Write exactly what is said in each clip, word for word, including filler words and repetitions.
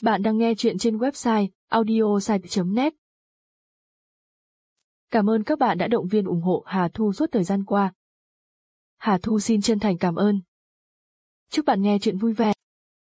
Bạn đang nghe chuyện trên website audiosite chấm net. Cảm ơn các bạn đã động viên ủng hộ Hà Thu suốt thời gian qua. Hà Thu xin chân thành cảm ơn. Chúc bạn nghe chuyện vui vẻ.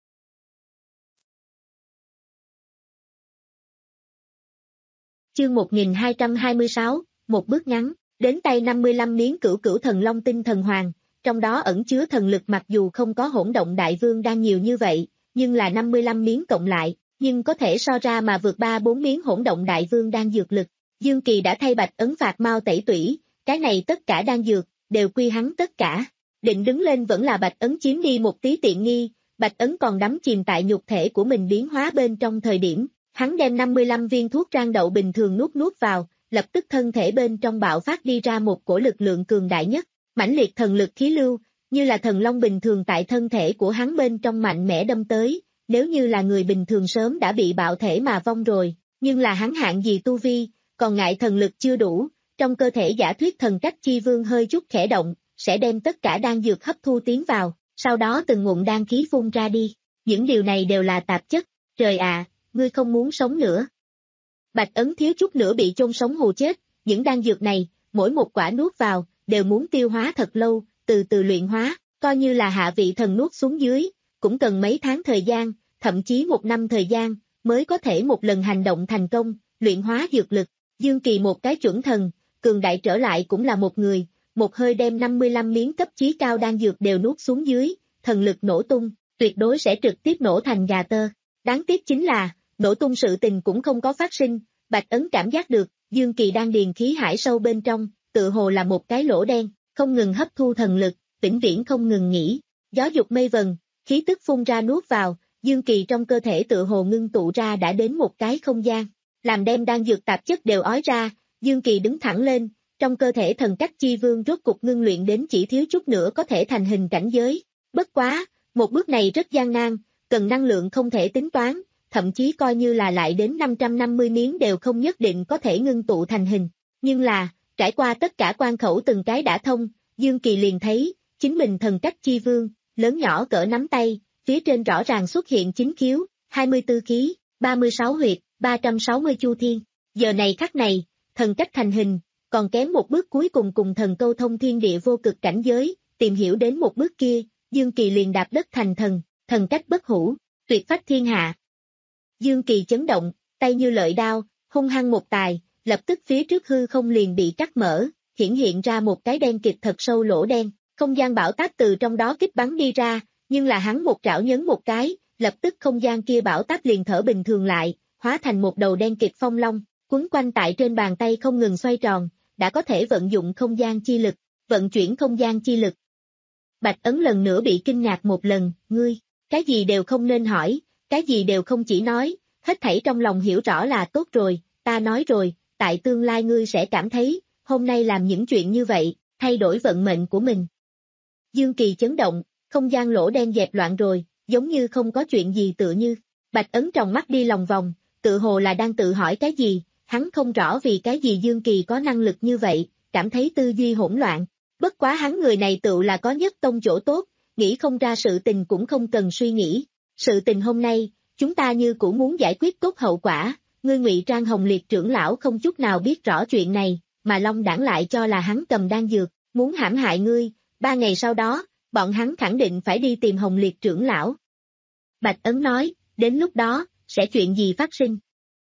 Chương một nghìn hai trăm hai mươi sáu, một bước ngắn, đến tay năm mươi lăm miếng cửu cửu thần long tinh thần hoàng, trong đó ẩn chứa thần lực mặc dù không có hỗn động đại vương đang nhiều như vậy, nhưng là năm mươi lăm miếng cộng lại, nhưng có thể so ra mà vượt ba bốn miếng hỗn động đại vương đang dược lực. Dương Kỳ đã thay Bạch Ấn phạt mau tẩy tủy, cái này tất cả đang dược, đều quy hắn tất cả. Định đứng lên vẫn là Bạch Ấn chiếm đi một tí tiện nghi, Bạch Ấn còn đắm chìm tại nhục thể của mình biến hóa bên trong thời điểm. Hắn đem năm mươi lăm viên thuốc rang đậu bình thường nuốt nuốt vào, lập tức thân thể bên trong bạo phát đi ra một cổ lực lượng cường đại nhất, mãnh liệt thần lực khí lưu, như là thần long bình thường tại thân thể của hắn bên trong mạnh mẽ đâm tới, nếu như là người bình thường sớm đã bị bạo thể mà vong rồi, nhưng là hắn hạng gì tu vi, còn ngại thần lực chưa đủ, trong cơ thể giả thuyết thần cách chi vương hơi chút khẽ động, sẽ đem tất cả đan dược hấp thu tiến vào, sau đó từng ngụm đan khí phun ra đi, những điều này đều là tạp chất, trời ạ. Ngươi không muốn sống nữa. Bạch Ấn thiếu chút nữa bị chôn sống hù chết, những đan dược này, mỗi một quả nuốt vào, đều muốn tiêu hóa thật lâu, từ từ luyện hóa, coi như là hạ vị thần nuốt xuống dưới, cũng cần mấy tháng thời gian, thậm chí một năm thời gian, mới có thể một lần hành động thành công, luyện hóa dược lực. Dương Kỳ một cái chuẩn thần, cường đại trở lại cũng là một người, một hơi đem năm mươi lăm miếng cấp chí cao đan dược đều nuốt xuống dưới, thần lực nổ tung, tuyệt đối sẽ trực tiếp nổ thành gà tơ. Đáng tiếc chính là, nổ tung sự tình cũng không có phát sinh, Bạch Ấn cảm giác được, Dương Kỳ đang điền khí hải sâu bên trong, tự hồ là một cái lỗ đen, không ngừng hấp thu thần lực, vĩnh viễn không ngừng nghỉ, gió dục mây vần, khí tức phun ra nuốt vào, Dương Kỳ trong cơ thể tự hồ ngưng tụ ra đã đến một cái không gian, làm đem đan dược tạp chất đều ói ra, Dương Kỳ đứng thẳng lên, trong cơ thể thần cách chi vương rốt cục ngưng luyện đến chỉ thiếu chút nữa có thể thành hình cảnh giới, bất quá, một bước này rất gian nan, cần năng lượng không thể tính toán. Thậm chí coi như là lại đến năm trăm năm mươi miếng đều không nhất định có thể ngưng tụ thành hình. Nhưng là, trải qua tất cả quan khẩu từng cái đã thông, Dương Kỳ liền thấy, chính mình thần cách chi vương, lớn nhỏ cỡ nắm tay, phía trên rõ ràng xuất hiện chín khiếu, hai mươi tư khí, ba mươi sáu huyệt, ba trăm sáu mươi chu thiên. Giờ này khắc này, thần cách thành hình, còn kém một bước cuối cùng cùng thần câu thông thiên địa vô cực cảnh giới, tìm hiểu đến một bước kia, Dương Kỳ liền đạp đất thành thần, thần cách bất hủ, tuyệt phách thiên hạ. Dương Kỳ chấn động, tay như lợi đao, hung hăng một tài, lập tức phía trước hư không liền bị cắt mở, hiển hiện ra một cái đen kịt thật sâu lỗ đen, không gian bão táp từ trong đó kích bắn đi ra, nhưng là hắn một trảo nhấn một cái, lập tức không gian kia bão táp liền thở bình thường lại, hóa thành một đầu đen kịt phong long, quấn quanh tại trên bàn tay không ngừng xoay tròn, đã có thể vận dụng không gian chi lực, vận chuyển không gian chi lực. Bạch Ấn lần nữa bị kinh ngạc một lần, ngươi, cái gì đều không nên hỏi. Cái gì đều không chỉ nói, hết thảy trong lòng hiểu rõ là tốt rồi, ta nói rồi, tại tương lai ngươi sẽ cảm thấy, hôm nay làm những chuyện như vậy, thay đổi vận mệnh của mình. Dương Kỳ chấn động, không gian lỗ đen dẹp loạn rồi, giống như không có chuyện gì tựa như. Bạch Ấn tròng mắt đi lòng vòng, tự hồ là đang tự hỏi cái gì, hắn không rõ vì cái gì Dương Kỳ có năng lực như vậy, cảm thấy tư duy hỗn loạn. Bất quá hắn người này tự là có nhất tông chỗ tốt, nghĩ không ra sự tình cũng không cần suy nghĩ. Sự tình hôm nay, chúng ta như cũng muốn giải quyết tốt hậu quả, ngươi Ngụy Trang Hồng Liệt trưởng lão không chút nào biết rõ chuyện này, mà Long Đảng lại cho là hắn cầm đan dược, muốn hãm hại ngươi, ba ngày sau đó, bọn hắn khẳng định phải đi tìm Hồng Liệt trưởng lão. Bạch Ấn nói, đến lúc đó, sẽ chuyện gì phát sinh?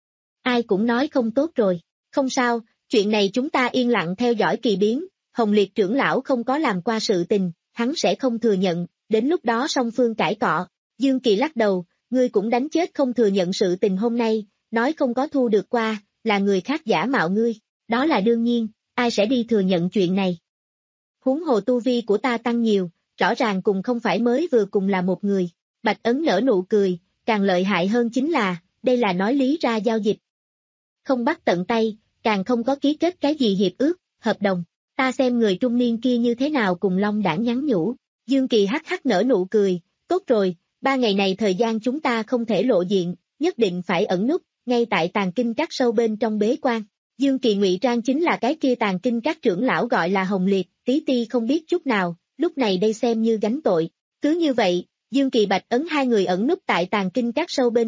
Ai cũng nói không tốt rồi, không sao, chuyện này chúng ta yên lặng theo dõi kỳ biến, Hồng Liệt trưởng lão không có làm qua sự tình, hắn sẽ không thừa nhận, đến lúc đó song phương cãi cọ. Dương Kỳ lắc đầu, ngươi cũng đánh chết không thừa nhận sự tình hôm nay, nói không có thu được qua, là người khác giả mạo ngươi, đó là đương nhiên, ai sẽ đi thừa nhận chuyện này. Huống hồ tu vi của ta tăng nhiều, rõ ràng cùng không phải mới vừa cùng là một người, Bạch Ấn nở nụ cười, càng lợi hại hơn chính là, đây là nói lý ra giao dịch. Không bắt tận tay, càng không có ký kết cái gì hiệp ước, hợp đồng, ta xem người trung niên kia như thế nào cùng Long Đảng nhắn nhủ, Dương Kỳ hắc hắc nở nụ cười, tốt rồi. Ba ngày này thời gian chúng ta không thể lộ diện, nhất định phải ẩn núp, ngay tại tàng kinh các sâu bên trong bế quan. Dương Kỳ ngụy trang chính là cái kia tàng kinh các trưởng lão gọi là Hồng Liệt, tí ti không biết chút nào, lúc này đây xem như gánh tội. Cứ như vậy, Dương Kỳ Bạch Ấn hai người ẩn núp tại tàng kinh các sâu bên trong,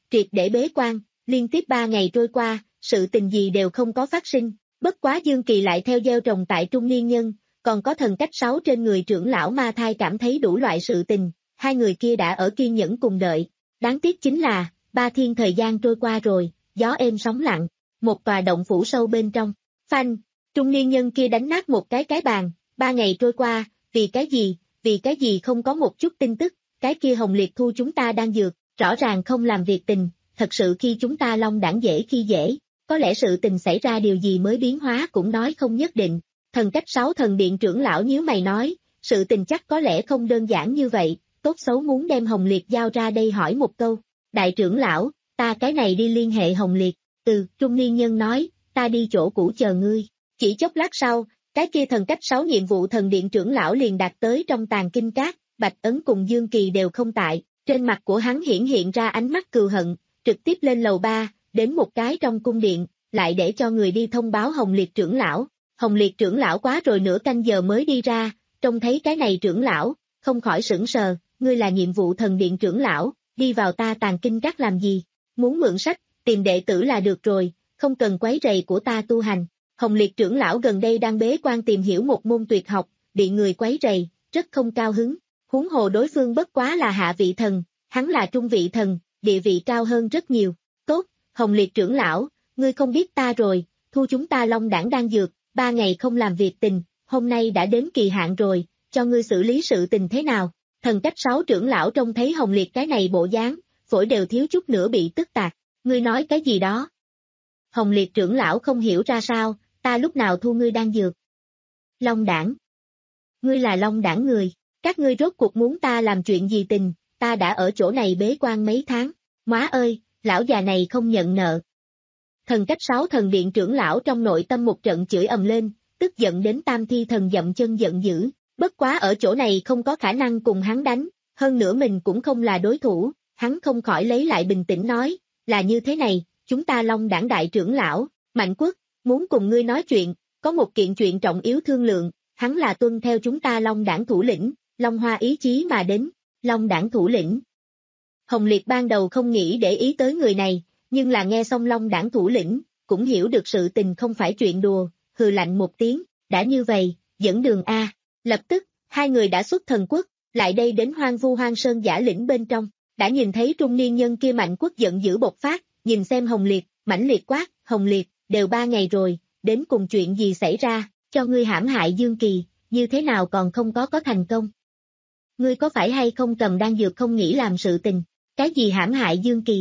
triệt để bế quan, liên tiếp ba ngày trôi qua, sự tình gì đều không có phát sinh, bất quá Dương Kỳ lại theo gieo trồng tại trung niên nhân, còn có thần cách sáu trên người trưởng lão ma thai cảm thấy đủ loại sự tình, hai người kia đã ở kiên nhẫn cùng đợi, đáng tiếc chính là, ba thiên thời gian trôi qua rồi, gió êm sóng lặng, một tòa động phủ sâu bên trong, phanh, trung niên nhân kia đánh nát một cái cái bàn, ba ngày trôi qua, vì cái gì, vì cái gì không có một chút tin tức, cái kia Hồng Liệt thu chúng ta đang dược, rõ ràng không làm việc tình, thật sự khi chúng ta long đảng dễ khi dễ, có lẽ sự tình xảy ra điều gì mới biến hóa cũng nói không nhất định. Thần cách sáu thần điện trưởng lão nhíu mày nói, sự tình chắc có lẽ không đơn giản như vậy, tốt xấu muốn đem Hồng Liệt giao ra đây hỏi một câu. Đại trưởng lão, ta cái này đi liên hệ Hồng Liệt, từ, trung niên nhân nói, ta đi chỗ cũ chờ ngươi. Chỉ chốc lát sau, cái kia thần cách sáu nhiệm vụ thần điện trưởng lão liền đạt tới trong tàng kinh cát, Bạch Ấn cùng Dương Kỳ đều không tại, trên mặt của hắn hiển hiện ra ánh mắt cừu hận, trực tiếp lên lầu ba, đến một cái trong cung điện, lại để cho người đi thông báo Hồng Liệt trưởng lão. Hồng Liệt trưởng lão quá rồi nửa canh giờ mới đi ra, trông thấy cái này trưởng lão, không khỏi sửng sờ, ngươi là nhiệm vụ thần điện trưởng lão, đi vào ta tàng kinh các làm gì, muốn mượn sách, tìm đệ tử là được rồi, không cần quấy rầy của ta tu hành. Hồng Liệt trưởng lão gần đây đang bế quan tìm hiểu một môn tuyệt học, bị người quấy rầy, rất không cao hứng, huống hồ đối phương bất quá là hạ vị thần, hắn là trung vị thần, địa vị cao hơn rất nhiều. Tốt, Hồng Liệt trưởng lão, ngươi không biết ta rồi, thu chúng ta long đảng đang dược, ba ngày không làm việc tình, hôm nay đã đến kỳ hạn rồi, cho ngươi xử lý sự tình thế nào? Thần cách sáu trưởng lão trông thấy Hồng Liệt cái này bộ dáng, phổi đều thiếu chút nữa bị tức tạc, ngươi nói cái gì đó? Hồng Liệt trưởng lão không hiểu ra sao, ta lúc nào thu ngươi đang dược? Long đảng. Ngươi là long đảng người, các ngươi rốt cuộc muốn ta làm chuyện gì tình, ta đã ở chỗ này bế quan mấy tháng, má ơi, lão già này không nhận nợ. Thần cách sáu thần điện trưởng lão trong nội tâm một trận chửi ầm lên, tức giận đến tam thi thần dậm chân giận dữ, bất quá ở chỗ này không có khả năng cùng hắn đánh, hơn nữa mình cũng không là đối thủ, hắn không khỏi lấy lại bình tĩnh nói, là như thế này, chúng ta long đảng đại trưởng lão, Mạnh Quốc, muốn cùng ngươi nói chuyện, có một kiện chuyện trọng yếu thương lượng, hắn là tuân theo chúng ta long đảng thủ lĩnh, Long Hoa ý chí mà đến, long đảng thủ lĩnh. Hồng Liệt ban đầu không nghĩ để ý tới người này, nhưng là nghe xong long đảng thủ lĩnh, cũng hiểu được sự tình không phải chuyện đùa, hừ lạnh một tiếng, đã như vậy, dẫn đường A. Lập tức, hai người đã xuất thần quốc, lại đây đến hoang vu hoang sơn giả lĩnh bên trong, đã nhìn thấy trung niên nhân kia Mạnh Quốc giận dữ bộc phát, nhìn xem Hồng Liệt, mãnh liệt quát, Hồng Liệt, đều ba ngày rồi, đến cùng chuyện gì xảy ra, cho ngươi hãm hại Dương Kỳ, như thế nào còn không có có thành công. Ngươi có phải hay không cầm đan dược không nghĩ làm sự tình, cái gì hãm hại Dương Kỳ?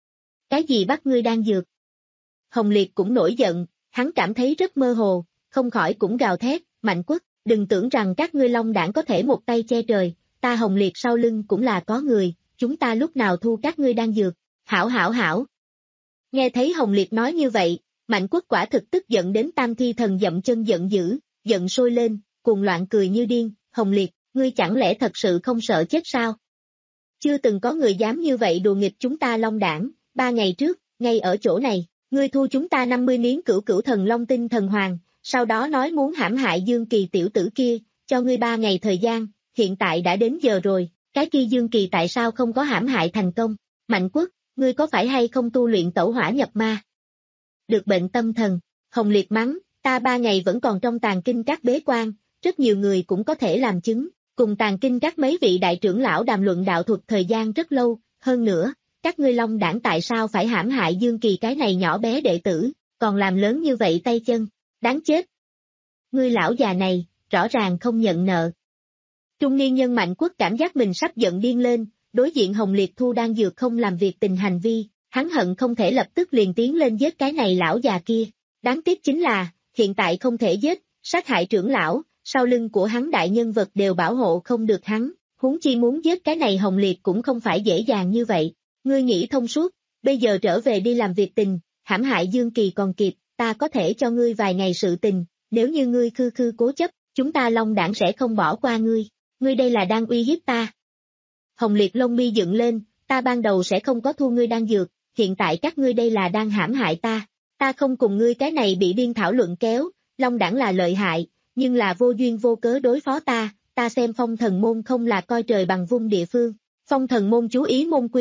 Cái gì bắt ngươi đan dược? Hồng Liệt cũng nổi giận, hắn cảm thấy rất mơ hồ, không khỏi cũng gào thét, Mạnh Quốc, đừng tưởng rằng các ngươi long đảng có thể một tay che trời, ta Hồng Liệt sau lưng cũng là có người, chúng ta lúc nào thu các ngươi đan dược, hảo hảo hảo. Nghe thấy Hồng Liệt nói như vậy, Mạnh Quốc quả thực tức giận đến tam thi thần dậm chân giận dữ, giận sôi lên, cuồng loạn cười như điên, Hồng Liệt, ngươi chẳng lẽ thật sự không sợ chết sao? Chưa từng có người dám như vậy đùa nghịch chúng ta long đảng, ba ngày trước, ngay ở chỗ này, ngươi thu chúng ta năm mươi miếng cửu cửu thần long tinh thần hoàng, sau đó nói muốn hãm hại Dương Kỳ tiểu tử kia, cho ngươi ba ngày thời gian, hiện tại đã đến giờ rồi, cái kia Dương Kỳ tại sao không có hãm hại thành công? Mạnh Quốc, ngươi có phải hay không tu luyện tẩu hỏa nhập ma? Được bệnh tâm thần, Hồng Liệt mắng, ta ba ngày vẫn còn trong tàng kinh các bế quan, rất nhiều người cũng có thể làm chứng, cùng tàng kinh các mấy vị đại trưởng lão đàm luận đạo thuật thời gian rất lâu, hơn nữa, các ngươi long đảng tại sao phải hãm hại Dương Kỳ cái này nhỏ bé đệ tử, còn làm lớn như vậy tay chân, đáng chết. Ngươi lão già này, rõ ràng không nhận nợ. Trung niên nhân Mạnh Quốc cảm giác mình sắp giận điên lên, đối diện Hồng Liệt thu đang dược không làm việc tình hành vi, hắn hận không thể lập tức liền tiến lên giết cái này lão già kia. Đáng tiếc chính là, hiện tại không thể giết, sát hại trưởng lão, sau lưng của hắn đại nhân vật đều bảo hộ không được hắn, huống chi muốn giết cái này Hồng Liệt cũng không phải dễ dàng như vậy. Ngươi nghĩ thông suốt, bây giờ trở về đi làm việc tình, hãm hại Dương Kỳ còn kịp, ta có thể cho ngươi vài ngày sự tình, nếu như ngươi khư khư cố chấp, chúng ta long đảng sẽ không bỏ qua ngươi, ngươi đây là đang uy hiếp ta. Hồng Liệt lông mi dựng lên, ta ban đầu sẽ không có thu ngươi đang dược, hiện tại các ngươi đây là đang hãm hại ta, ta không cùng ngươi cái này bị điên thảo luận kéo, long đảng là lợi hại, nhưng là vô duyên vô cớ đối phó ta, ta xem phong thần môn không là coi trời bằng vung địa phương, phong thần môn chú ý môn quy,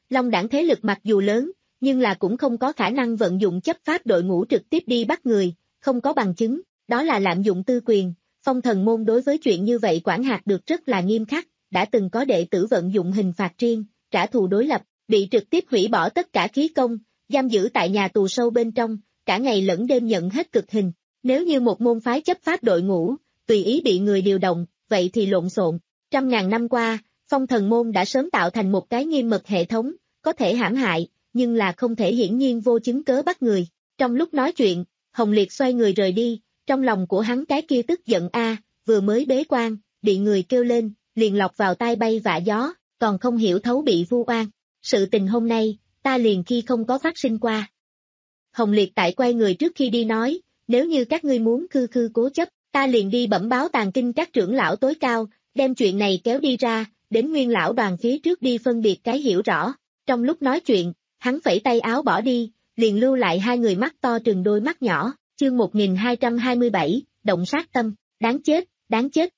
Long Đảng thế lực mặc dù lớn, nhưng là cũng không có khả năng vận dụng chấp pháp đội ngũ trực tiếp đi bắt người, không có bằng chứng, đó là lạm dụng tư quyền. Phong Thần môn đối với chuyện như vậy quản hạt được rất là nghiêm khắc, đã từng có đệ tử vận dụng hình phạt riêng, trả thù đối lập, bị trực tiếp hủy bỏ tất cả khí công, giam giữ tại nhà tù sâu bên trong, cả ngày lẫn đêm nhận hết cực hình. Nếu như một môn phái chấp pháp đội ngũ, tùy ý bị người điều động, vậy thì lộn xộn. Trăm ngàn năm qua, Phong Thần môn đã sớm tạo thành một cái nghiêm mật hệ thống, có thể hãm hại, nhưng là không thể hiển nhiên vô chứng cớ bắt người. Trong lúc nói chuyện, Hồng Liệt xoay người rời đi, trong lòng của hắn cái kia tức giận a, vừa mới bế quan, bị người kêu lên, liền lọc vào tai bay vạ gió, còn không hiểu thấu bị vu oan. Sự tình hôm nay, ta liền khi không có phát sinh qua. Hồng Liệt tại quay người trước khi đi nói, nếu như các ngươi muốn khư khư cố chấp, ta liền đi bẩm báo Tàng Kinh các trưởng lão tối cao, đem chuyện này kéo đi ra, đến Nguyên lão đoàn phía trước đi phân biệt cái hiểu rõ. Trong lúc nói chuyện, hắn phẩy tay áo bỏ đi, liền lưu lại hai người mắt to trừng đôi mắt nhỏ. Chương một nghìn hai trăm hai mươi bảy, động sát tâm, đáng chết, đáng chết.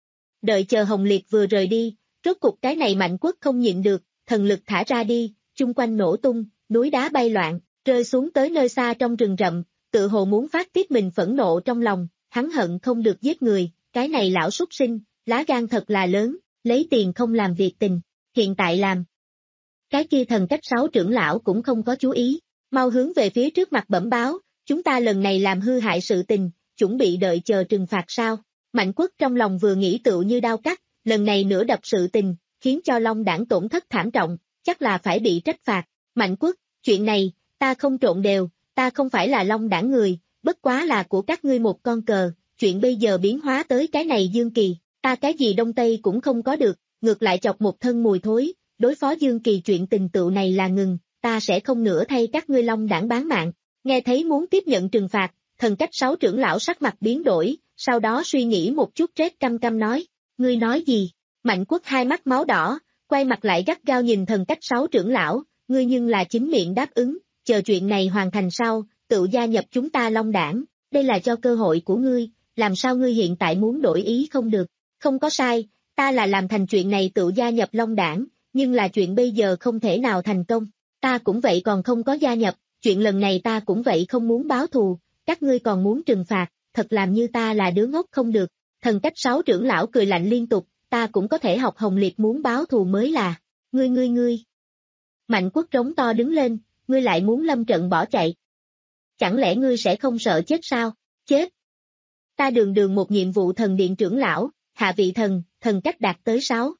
Đợi chờ Hồng Liệt vừa rời đi, rốt cục cái này Mạnh Quốc không nhịn được, thần lực thả ra đi, chung quanh nổ tung, núi đá bay loạn, rơi xuống tới nơi xa trong rừng rậm, tự hồ muốn phát tiết mình phẫn nộ trong lòng, hắn hận không được giết người, cái này lão súc sinh, lá gan thật là lớn, lấy tiền không làm việc tình, hiện tại làm. Cái kia thần cách sáu trưởng lão cũng không có chú ý, mau hướng về phía trước mặt bẩm báo, chúng ta lần này làm hư hại sự tình, chuẩn bị đợi chờ trừng phạt sao. Mạnh Quốc trong lòng vừa nghĩ tựu như đao cắt, lần này nửa đập sự tình, khiến cho Long Đảng tổn thất thảm trọng, chắc là phải bị trách phạt. Mạnh Quốc, chuyện này, ta không trộn đều, ta không phải là Long Đảng người, bất quá là của các ngươi một con cờ, chuyện bây giờ biến hóa tới cái này Dương Kỳ, ta cái gì Đông Tây cũng không có được, ngược lại chọc một thân mùi thối, đối phó Dương Kỳ chuyện tình tựu này là ngừng, ta sẽ không nữa thay các ngươi Long Đảng bán mạng. Nghe thấy muốn tiếp nhận trừng phạt, thần cách sáu trưởng lão sắc mặt biến đổi, sau đó suy nghĩ một chút rét căm căm nói, ngươi nói gì? Mạnh Quốc hai mắt máu đỏ, quay mặt lại gắt gao nhìn thần cách sáu trưởng lão, ngươi nhưng là chính miệng đáp ứng, chờ chuyện này hoàn thành sau, tự gia nhập chúng ta Long Đảng, đây là cho cơ hội của ngươi, làm sao ngươi hiện tại muốn đổi ý không được? Không có sai, ta là làm thành chuyện này tự gia nhập Long Đảng, nhưng là chuyện bây giờ không thể nào thành công, ta cũng vậy còn không có gia nhập. Chuyện lần này ta cũng vậy không muốn báo thù, các ngươi còn muốn trừng phạt, thật làm như ta là đứa ngốc không được. Thần cách sáu trưởng lão cười lạnh liên tục, ta cũng có thể học Hồng Liệt muốn báo thù mới là. Ngươi ngươi ngươi. Mạnh Quốc trống to đứng lên, ngươi lại muốn lâm trận bỏ chạy. Chẳng lẽ ngươi sẽ không sợ chết sao? Chết. Ta đường đường một nhiệm vụ thần điện trưởng lão, hạ vị thần, thần cách đạt tới sáu.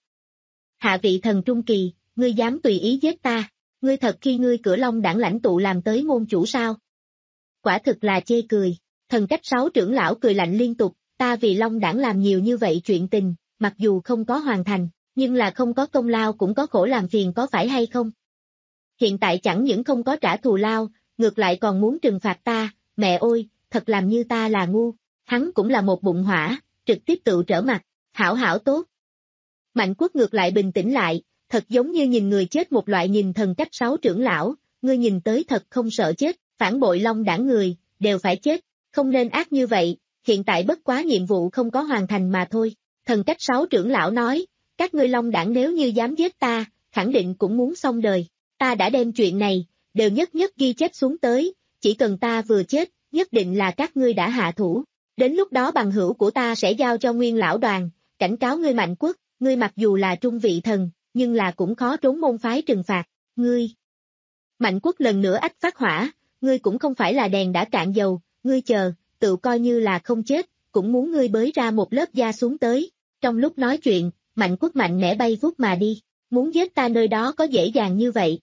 Hạ vị thần trung kỳ, ngươi dám tùy ý giết ta. Ngươi thật khi ngươi cửa Long Đảng lãnh tụ làm tới môn chủ sao? Quả thực là chê cười, thần cách sáu trưởng lão cười lạnh liên tục, ta vì Long Đảng làm nhiều như vậy chuyện tình, mặc dù không có hoàn thành, nhưng là không có công lao cũng có khổ làm phiền có phải hay không? Hiện tại chẳng những không có trả thù lao, ngược lại còn muốn trừng phạt ta, mẹ ơi, thật làm như ta là ngu, hắn cũng là một bụng hỏa, trực tiếp tự trở mặt, hảo hảo tốt. Mạnh Quốc ngược lại bình tĩnh lại, thật giống như nhìn người chết một loại nhìn thần cách sáu trưởng lão, ngươi nhìn tới thật không sợ chết, phản bội Long Đảng người, đều phải chết, không nên ác như vậy, hiện tại bất quá nhiệm vụ không có hoàn thành mà thôi. Thần cách sáu trưởng lão nói, các ngươi Long Đảng nếu như dám giết ta, khẳng định cũng muốn xong đời, ta đã đem chuyện này, đều nhất nhất ghi chép xuống tới, chỉ cần ta vừa chết, nhất định là các ngươi đã hạ thủ, đến lúc đó bằng hữu của ta sẽ giao cho Nguyên lão đoàn, cảnh cáo ngươi Mạnh Quốc, ngươi mặc dù là trung vị thần, nhưng là cũng khó trốn môn phái trừng phạt, ngươi. Mạnh Quốc lần nữa ách phát hỏa, ngươi cũng không phải là đèn đã cạn dầu, ngươi chờ, tự coi như là không chết, cũng muốn ngươi bới ra một lớp da xuống tới. Trong lúc nói chuyện, Mạnh Quốc mạnh mẽ bay vút mà đi, muốn giết ta nơi đó có dễ dàng như vậy.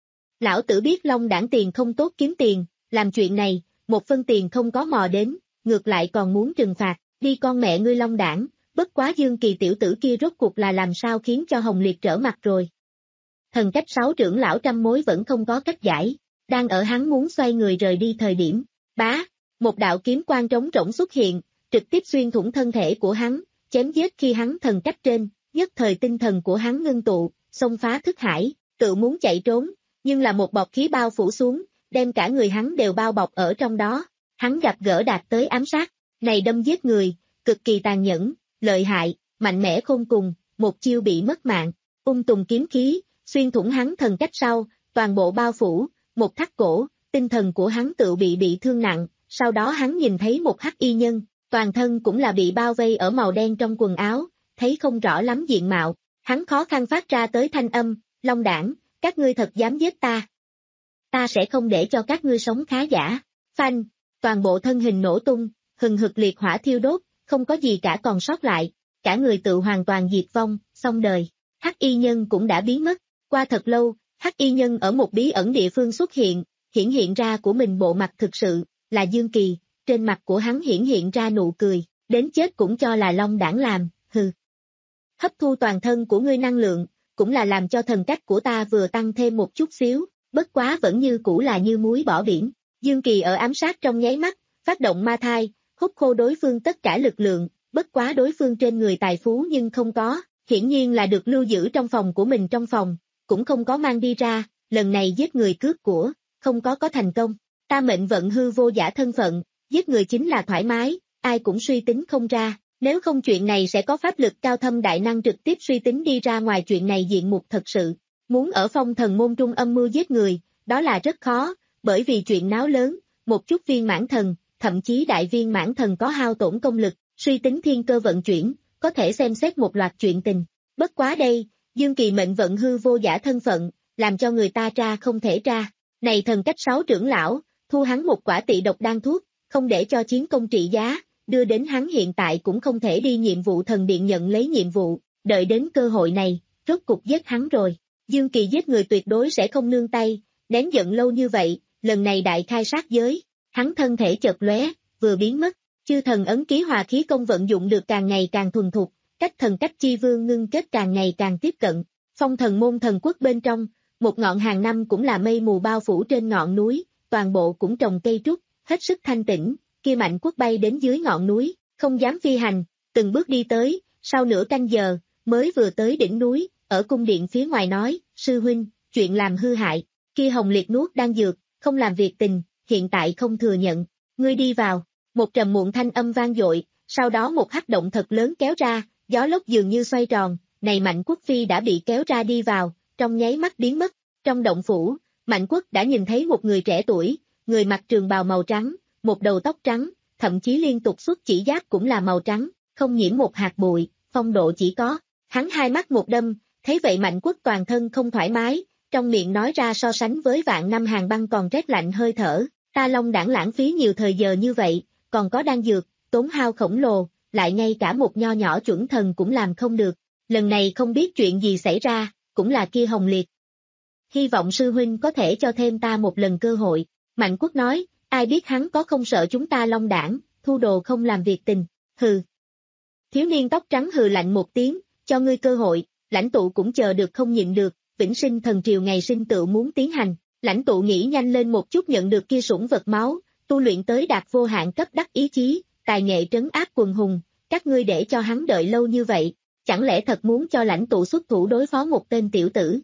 Lão tử biết Long Đảng tiền không tốt kiếm tiền, làm chuyện này, một phân tiền không có mò đến, ngược lại còn muốn trừng phạt, đi con mẹ ngươi Long Đảng. Bất quá Dương Kỳ tiểu tử kia rốt cuộc là làm sao khiến cho Hồng Liệt trở mặt rồi. Thần cách sáu trưởng lão trăm mối vẫn không có cách giải, đang ở hắn muốn xoay người rời đi thời điểm, bá, một đạo kiếm quang trống rỗng xuất hiện, trực tiếp xuyên thủng thân thể của hắn, chém giết khi hắn thần cách trên, nhất thời tinh thần của hắn ngưng tụ, xông phá thức hải, tự muốn chạy trốn, nhưng là một bọt khí bao phủ xuống, đem cả người hắn đều bao bọc ở trong đó, hắn gặp gỡ đạt tới ám sát, này đâm giết người, cực kỳ tàn nhẫn, lợi hại, mạnh mẽ khôn cùng, một chiêu bị mất mạng, ung tùng kiếm khí, xuyên thủng hắn thần cách sau, toàn bộ bao phủ, một thắt cổ, tinh thần của hắn tự bị bị thương nặng, sau đó hắn nhìn thấy một hắc y nhân, toàn thân cũng là bị bao vây ở màu đen trong quần áo, thấy không rõ lắm diện mạo, hắn khó khăn phát ra tới thanh âm, Long Đảng, các ngươi thật dám giết ta. Ta sẽ không để cho các ngươi sống khá giả, phanh, toàn bộ thân hình nổ tung, hừng hực liệt hỏa thiêu đốt, không có gì cả còn sót lại, cả người tự hoàn toàn diệt vong, xong đời, hắc y nhân cũng đã biến mất, qua thật lâu, hắc y nhân ở một bí ẩn địa phương xuất hiện, hiển hiện ra của mình bộ mặt thực sự, là Dương Kỳ, trên mặt của hắn hiển hiện ra nụ cười, đến chết cũng cho là Long Đảng làm, hừ. Hấp thu toàn thân của ngươi năng lượng, cũng là làm cho thần cách của ta vừa tăng thêm một chút xíu, bất quá vẫn như cũ là như muối bỏ biển. Dương Kỳ ở ám sát trong nháy mắt, phát động ma thai, hút khô đối phương tất cả lực lượng, bất quá đối phương trên người tài phú nhưng không có, hiển nhiên là được lưu giữ trong phòng của mình trong phòng, cũng không có mang đi ra, lần này giết người cướp của, không có có thành công. Ta mệnh vận hư vô giả thân phận, giết người chính là thoải mái, ai cũng suy tính không ra, nếu không chuyện này sẽ có pháp lực cao thâm đại năng trực tiếp suy tính đi ra ngoài chuyện này diện mục thật sự. Muốn ở phong thần môn trung âm mưu giết người, đó là rất khó, bởi vì chuyện náo lớn, một chút viên mãn thần, thậm chí đại viên mãn thần có hao tổn công lực, suy tính thiên cơ vận chuyển, có thể xem xét một loạt chuyện tình. Bất quá đây, Dương Kỳ mệnh vận hư vô giả thân phận, làm cho người ta tra không thể tra. Này thần cách sáu trưởng lão, thu hắn một quả tị độc đan thuốc, không để cho chiến công trị giá, đưa đến hắn hiện tại cũng không thể đi nhiệm vụ thần điện nhận lấy nhiệm vụ, đợi đến cơ hội này, rốt cục giết hắn rồi. Dương Kỳ giết người tuyệt đối sẽ không nương tay, nén giận lâu như vậy, lần này đại khai sát giới, hắn thân thể chợt lóe, vừa biến mất, chư thần ấn ký hòa khí công vận dụng được càng ngày càng thuần thục, cách thần cách chi vương ngưng kết càng ngày càng tiếp cận, phong thần môn thần quốc bên trong, một ngọn hàng năm cũng là mây mù bao phủ trên ngọn núi, toàn bộ cũng trồng cây trúc, hết sức thanh tĩnh, kia Mạnh Quốc bay đến dưới ngọn núi, không dám phi hành, từng bước đi tới, sau nửa canh giờ, mới vừa tới đỉnh núi, ở cung điện phía ngoài nói, sư huynh, chuyện làm hư hại, kia Hồng Liệt nuốt đang dược, không làm việc tình, hiện tại không thừa nhận, ngươi đi vào, một trầm muộn thanh âm vang dội, sau đó một hắc động thật lớn kéo ra, gió lốc dường như xoay tròn, này Mạnh Quốc phi đã bị kéo ra đi vào, trong nháy mắt biến mất, trong động phủ, Mạnh Quốc đã nhìn thấy một người trẻ tuổi, người mặc trường bào màu trắng, một đầu tóc trắng, thậm chí liên tục xuất chỉ giáp cũng là màu trắng, không nhiễm một hạt bụi, phong độ chỉ có, hắn hai mắt một đâm, thấy vậy Mạnh Quốc toàn thân không thoải mái, trong miệng nói ra so sánh với vạn năm hàng băng còn rét lạnh hơi thở, ta Long Đảng lãng phí nhiều thời giờ như vậy, còn có đan dược, tốn hao khổng lồ, lại ngay cả một nho nhỏ chuẩn thần cũng làm không được, lần này không biết chuyện gì xảy ra, cũng là kia Hồng Liệt. Hy vọng sư huynh có thể cho thêm ta một lần cơ hội, Mạnh Quốc nói, ai biết hắn có không sợ chúng ta Long Đảng, thu đồ không làm việc tình, hừ. Thiếu niên tóc trắng hừ lạnh một tiếng, cho ngươi cơ hội, lãnh tụ cũng chờ được không nhịn được, vĩnh sinh thần triều ngày sinh tự muốn tiến hành, lãnh tụ nghĩ nhanh lên một chút nhận được kia sủng vật máu, tu luyện tới đạt vô hạn cấp đắc ý chí, tài nghệ trấn áp quần hùng, các ngươi để cho hắn đợi lâu như vậy, chẳng lẽ thật muốn cho lãnh tụ xuất thủ đối phó một tên tiểu tử?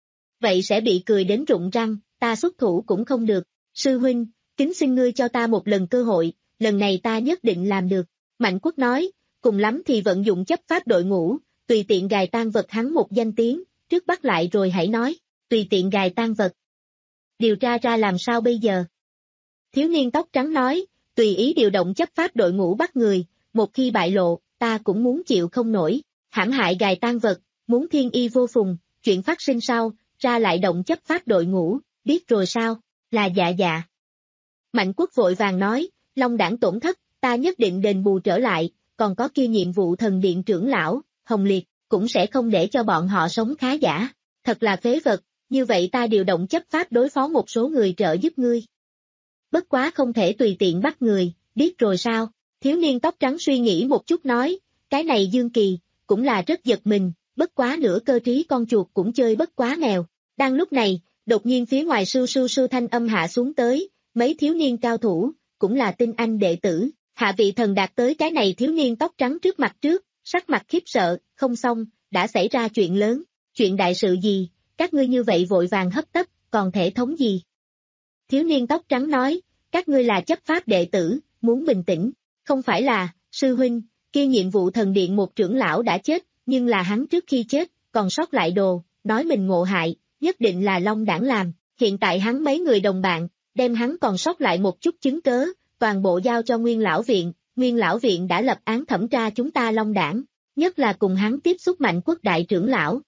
Vậy sẽ bị cười đến rụng răng, ta xuất thủ cũng không được, sư huynh, kính xin ngươi cho ta một lần cơ hội, lần này ta nhất định làm được, Mạnh Quốc nói, cùng lắm thì vận dụng chấp pháp đội ngũ, tùy tiện gài tan vật hắn một danh tiếng, trước bắt lại rồi hãy nói, tùy tiện gài tan vật. Điều tra ra làm sao bây giờ? Thiếu niên tóc trắng nói, tùy ý điều động chấp pháp đội ngũ bắt người, một khi bại lộ, ta cũng muốn chịu không nổi, hãm hại gài tan vật, muốn thiên y vô phùng, chuyện phát sinh sau, ra lại động chấp pháp đội ngũ, biết rồi sao, là dạ dạ. Mạnh Quốc vội vàng nói, Long Đảng tổn thất, ta nhất định đền bù trở lại, còn có kia nhiệm vụ thần điện trưởng lão, Hồng Liệt, cũng sẽ không để cho bọn họ sống khá giả, thật là phế vật, như vậy ta điều động chấp pháp đối phó một số người trợ giúp ngươi. Bất quá không thể tùy tiện bắt người, biết rồi sao, thiếu niên tóc trắng suy nghĩ một chút nói, cái này Dương Kỳ, cũng là rất giật mình, bất quá nửa cơ trí con chuột cũng chơi bất quá mèo. Đang lúc này, đột nhiên phía ngoài sưu sưu sưu thanh âm hạ xuống tới, mấy thiếu niên cao thủ, cũng là tinh anh đệ tử, hạ vị thần đạt tới cái này thiếu niên tóc trắng trước mặt trước, sắc mặt khiếp sợ, không xong, đã xảy ra chuyện lớn, chuyện đại sự gì, các ngươi như vậy vội vàng hấp tấp, còn thể thống gì? Thiếu niên tóc trắng nói, các ngươi là chấp pháp đệ tử, muốn bình tĩnh, không phải là, sư huynh, kia nhiệm vụ thần điện một trưởng lão đã chết, nhưng là hắn trước khi chết, còn sót lại đồ, nói mình ngộ hại, nhất định là Long Đảng làm, hiện tại hắn mấy người đồng bạn, đem hắn còn sót lại một chút chứng cớ, toàn bộ giao cho Nguyên Lão Viện, Nguyên Lão Viện đã lập án thẩm tra chúng ta Long Đảng, nhất là cùng hắn tiếp xúc Mạnh Quốc đại trưởng lão.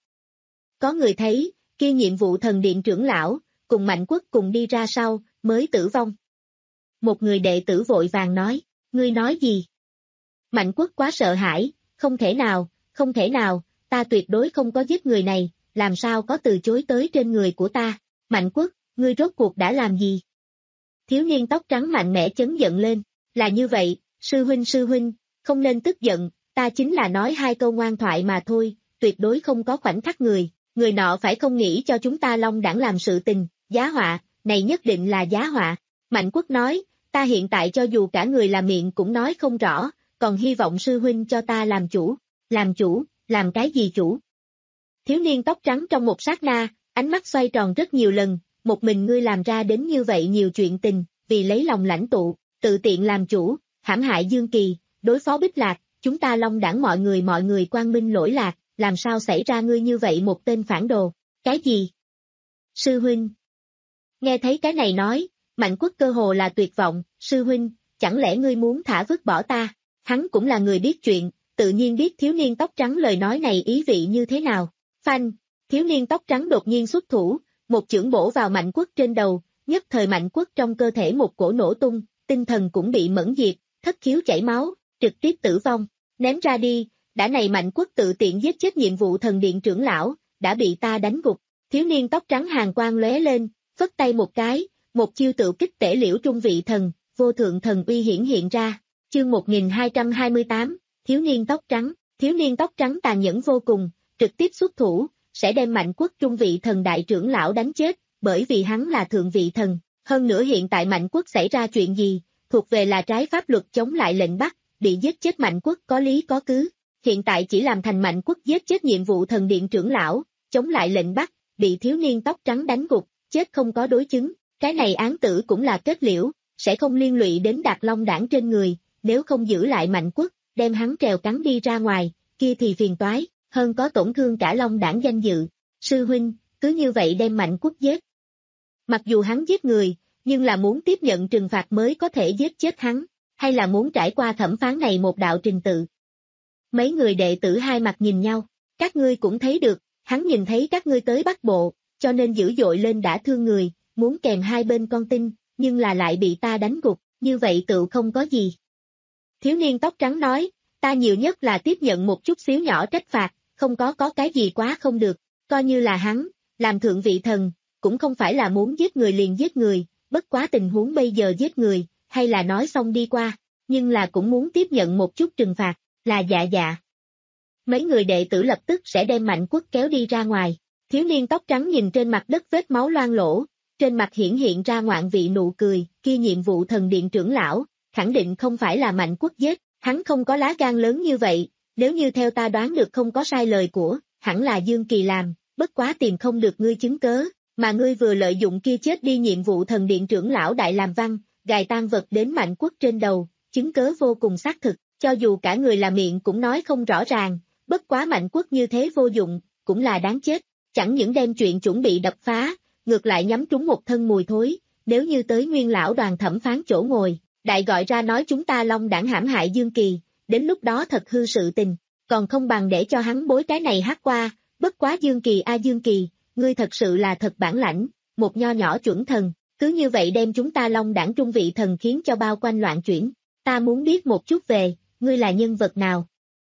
Có người thấy, kia nhiệm vụ thần điện trưởng lão, cùng Mạnh Quốc cùng đi ra sau, mới tử vong. Một người đệ tử vội vàng nói, ngươi nói gì? Mạnh Quốc quá sợ hãi, không thể nào, không thể nào, ta tuyệt đối không có giết người này, làm sao có từ chối tới trên người của ta. Mạnh Quốc, ngươi rốt cuộc đã làm gì? Thiếu niên tóc trắng mạnh mẽ chấn giận lên, là như vậy, sư huynh sư huynh, không nên tức giận, ta chính là nói hai câu ngoan thoại mà thôi, tuyệt đối không có khoảnh khắc người, người nọ phải không nghĩ cho chúng ta Long Đảng làm sự tình, giá họa, này nhất định là giá họa. Mạnh Quốc nói, ta hiện tại cho dù cả người là miệng cũng nói không rõ, còn hy vọng sư huynh cho ta làm chủ, làm chủ, làm cái gì chủ? Thiếu niên tóc trắng trong một sát na, ánh mắt xoay tròn rất nhiều lần, một mình ngươi làm ra đến như vậy nhiều chuyện tình, vì lấy lòng lãnh tụ, tự tiện làm chủ, hãm hại Dương Kỳ, đối phó Bích Lạc, chúng ta Long Đảng mọi người mọi người quang minh lỗi lạc, làm sao xảy ra ngươi như vậy một tên phản đồ, cái gì? Sư huynh. Nghe thấy cái này nói, Mạnh Quốc cơ hồ là tuyệt vọng, sư huynh, chẳng lẽ ngươi muốn thả vứt bỏ ta? Hắn cũng là người biết chuyện, tự nhiên biết thiếu niên tóc trắng lời nói này ý vị như thế nào. Phanh, thiếu niên tóc trắng đột nhiên xuất thủ, một chưởng bổ vào Mạnh Quốc trên đầu, nhất thời Mạnh Quốc trong cơ thể một cổ nổ tung, tinh thần cũng bị mẫn diệt, thất khiếu chảy máu, trực tiếp tử vong. Ném ra đi, đã này Mạnh Quốc tự tiện giết chết nhiệm vụ thần điện trưởng lão, đã bị ta đánh gục. Thiếu niên tóc trắng hàn quang lóe lên, phất tay một cái, một chiêu tự kích tể liễu trung vị thần, vô thượng thần uy hiển hiện ra. Chương một nghìn hai trăm hai mươi tám, thiếu niên tóc trắng, thiếu niên tóc trắng tàn nhẫn vô cùng, trực tiếp xuất thủ, sẽ đem Mạnh Quốc trung vị thần đại trưởng lão đánh chết, bởi vì hắn là thượng vị thần. Hơn nữa hiện tại Mạnh Quốc xảy ra chuyện gì, thuộc về là trái pháp luật chống lại lệnh bắt, bị giết chết Mạnh Quốc có lý có cứ. Hiện tại chỉ làm thành Mạnh Quốc giết chết nhiệm vụ thần điện trưởng lão, chống lại lệnh bắt, bị thiếu niên tóc trắng đánh gục, chết không có đối chứng. Cái này án tử cũng là kết liễu, sẽ không liên lụy đến Đạt Long Đảng trên người, nếu không giữ lại Mạnh Quốc, đem hắn trèo cắn đi ra ngoài, kia thì phiền toái, hơn có tổn thương cả Long Đảng danh dự. Sư huynh, cứ như vậy đem Mạnh Quốc giết. Mặc dù hắn giết người, nhưng là muốn tiếp nhận trừng phạt mới có thể giết chết hắn, hay là muốn trải qua thẩm phán này một đạo trình tự. Mấy người đệ tử hai mặt nhìn nhau, các ngươi cũng thấy được, hắn nhìn thấy các ngươi tới bắt bộ, cho nên dữ dội lên đã thương người, muốn kèm hai bên con tin, nhưng là lại bị ta đánh gục, như vậy tự không có gì. Thiếu niên tóc trắng nói, ta nhiều nhất là tiếp nhận một chút xíu nhỏ trách phạt, không có có cái gì quá không được, coi như là hắn, làm thượng vị thần, cũng không phải là muốn giết người liền giết người, bất quá tình huống bây giờ giết người, hay là nói xong đi qua, nhưng là cũng muốn tiếp nhận một chút trừng phạt, là dạ dạ. Mấy người đệ tử lập tức sẽ đem Mạnh Quốc kéo đi ra ngoài, thiếu niên tóc trắng nhìn trên mặt đất vết máu loang lỗ, trên mặt hiển hiện ra ngoạn vị nụ cười, kia nhiệm vụ thần điện trưởng lão, khẳng định không phải là Mạnh Quốc giết, hắn không có lá gan lớn như vậy, nếu như theo ta đoán được không có sai lời của, hẳn là Dương Kỳ làm, bất quá tìm không được ngươi chứng cớ, mà ngươi vừa lợi dụng kia chết đi nhiệm vụ thần điện trưởng lão đại làm văn, gài tan vật đến Mạnh Quốc trên đầu, chứng cớ vô cùng xác thực, cho dù cả người là miệng cũng nói không rõ ràng, bất quá Mạnh Quốc như thế vô dụng, cũng là đáng chết, chẳng những đem chuyện chuẩn bị đập phá, ngược lại nhắm trúng một thân mùi thối, nếu như tới Nguyên lão đoàn thẩm phán chỗ ngồi, đại gọi ra nói chúng ta Long Đảng hãm hại Dương Kỳ, đến lúc đó thật hư sự tình, còn không bằng để cho hắn bối cái này hát qua, bất quá Dương Kỳ a Dương Kỳ, ngươi thật sự là thật bản lãnh, một nho nhỏ chuẩn thần, cứ như vậy đem chúng ta Long Đảng trung vị thần khiến cho bao quanh loạn chuyển, ta muốn biết một chút về, ngươi là nhân vật nào?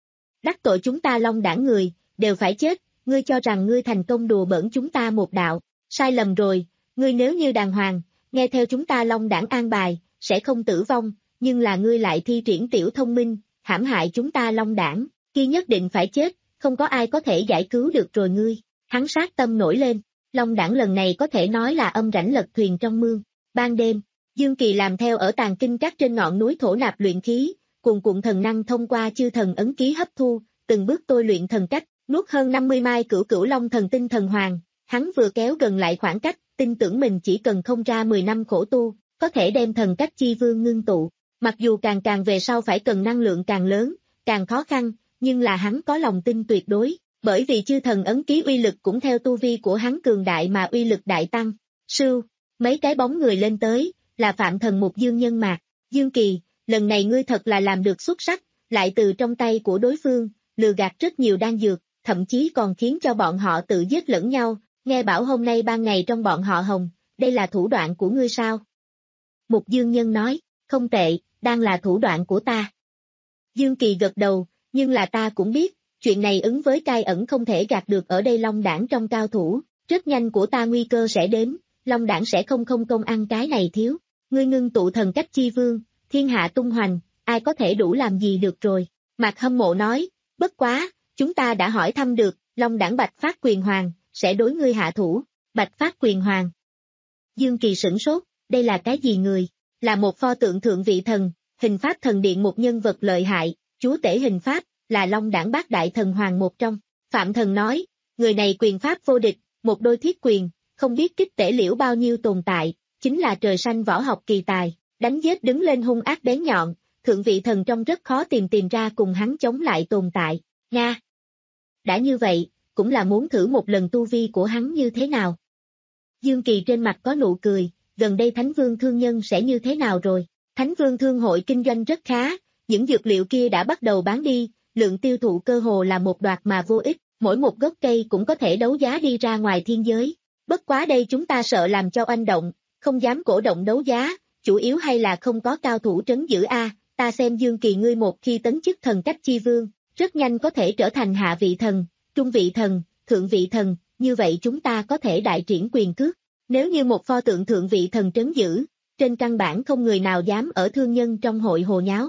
Đắc tội chúng ta Long Đảng người, đều phải chết, ngươi cho rằng ngươi thành công đùa bỡn chúng ta một đạo, sai lầm rồi, ngươi nếu như đàng hoàng, nghe theo chúng ta Long Đảng an bài, sẽ không tử vong, nhưng là ngươi lại thi triển tiểu thông minh, hãm hại chúng ta Long Đảng, kia nhất định phải chết, không có ai có thể giải cứu được rồi ngươi. Hắn sát tâm nổi lên, Long Đảng lần này có thể nói là âm rảnh lật thuyền trong mương. Ban đêm, Dương Kỳ làm theo ở tàng kinh các trên ngọn núi thổ nạp luyện khí, cuồn cuộn thần năng thông qua chư thần ấn ký hấp thu, từng bước tôi luyện thần cách, nuốt hơn năm mươi mai cửu cửu long thần tinh thần hoàng, hắn vừa kéo gần lại khoảng cách, tin tưởng mình chỉ cần không ra mười năm khổ tu, có thể đem thần cách chi vương ngưng tụ. Mặc dù càng càng về sau phải cần năng lượng càng lớn, càng khó khăn, nhưng là hắn có lòng tin tuyệt đối, Bởi vì chư thần ấn ký uy lực cũng theo tu vi của hắn cường đại mà uy lực đại tăng. Sưu, mấy cái bóng người lên tới, là Phạm Thần Mục Dương Nhân Mạc. Dương Kỳ, lần này ngươi thật là làm được xuất sắc, lại từ trong tay của đối phương, lừa gạt rất nhiều đan dược, thậm chí còn khiến cho bọn họ tự giết lẫn nhau, nghe bảo hôm nay ban ngày trong bọn họ hồng, đây là thủ đoạn của ngươi sao? Mục Dương Nhân nói, không tệ, đang là thủ đoạn của ta. Dương Kỳ gật đầu, nhưng là ta cũng biết, chuyện này ứng với cai ẩn không thể gạt được ở đây Long Đảng trong cao thủ, rất nhanh của ta nguy cơ sẽ đến, Long Đảng sẽ không không công ăn cái này thiếu, ngươi ngưng tụ thần cách chi vương, thiên hạ tung hoành, ai có thể đủ làm gì được rồi. Mạc Hâm Mộ nói, bất quá, chúng ta đã hỏi thăm được, Long Đảng Bạch Phát Quyền Hoàng, sẽ đối ngươi hạ thủ, Bạch Phát Quyền Hoàng. Dương Kỳ sửng sốt, đây là cái gì người, là một pho tượng thượng vị thần, hình pháp thần điện một nhân vật lợi hại, chúa tể hình pháp, là Long Đảng Bát Đại Thần Hoàng một trong. Phạm Thần nói, người này quyền pháp vô địch, một đôi thiết quyền, không biết kích tể liễu bao nhiêu tồn tại, chính là trời xanh võ học kỳ tài, đánh giết đứng lên hung ác bén nhọn, thượng vị thần trong rất khó tìm tìm ra cùng hắn chống lại tồn tại, Nga. Đã như vậy, cũng là muốn thử một lần tu vi của hắn như thế nào. Dương Kỳ trên mặt có nụ cười, gần đây Thánh Vương Thương Nhân sẽ như thế nào rồi? Thánh Vương Thương hội kinh doanh rất khá, những dược liệu kia đã bắt đầu bán đi, lượng tiêu thụ cơ hồ là một đoạt mà vô ích, mỗi một gốc cây cũng có thể đấu giá đi ra ngoài thiên giới. Bất quá đây chúng ta sợ làm cho oanh động, không dám cổ động đấu giá, chủ yếu hay là không có cao thủ trấn giữ a. Ta xem Dương Kỳ ngươi một khi tấn chức thần cách chi vương, rất nhanh có thể trở thành hạ vị thần, trung vị thần, thượng vị thần, như vậy chúng ta có thể đại triển quyền cước. Nếu như một pho tượng thượng vị thần trấn giữ, trên căn bản không người nào dám ở thương nhân trong hội hồ nháo.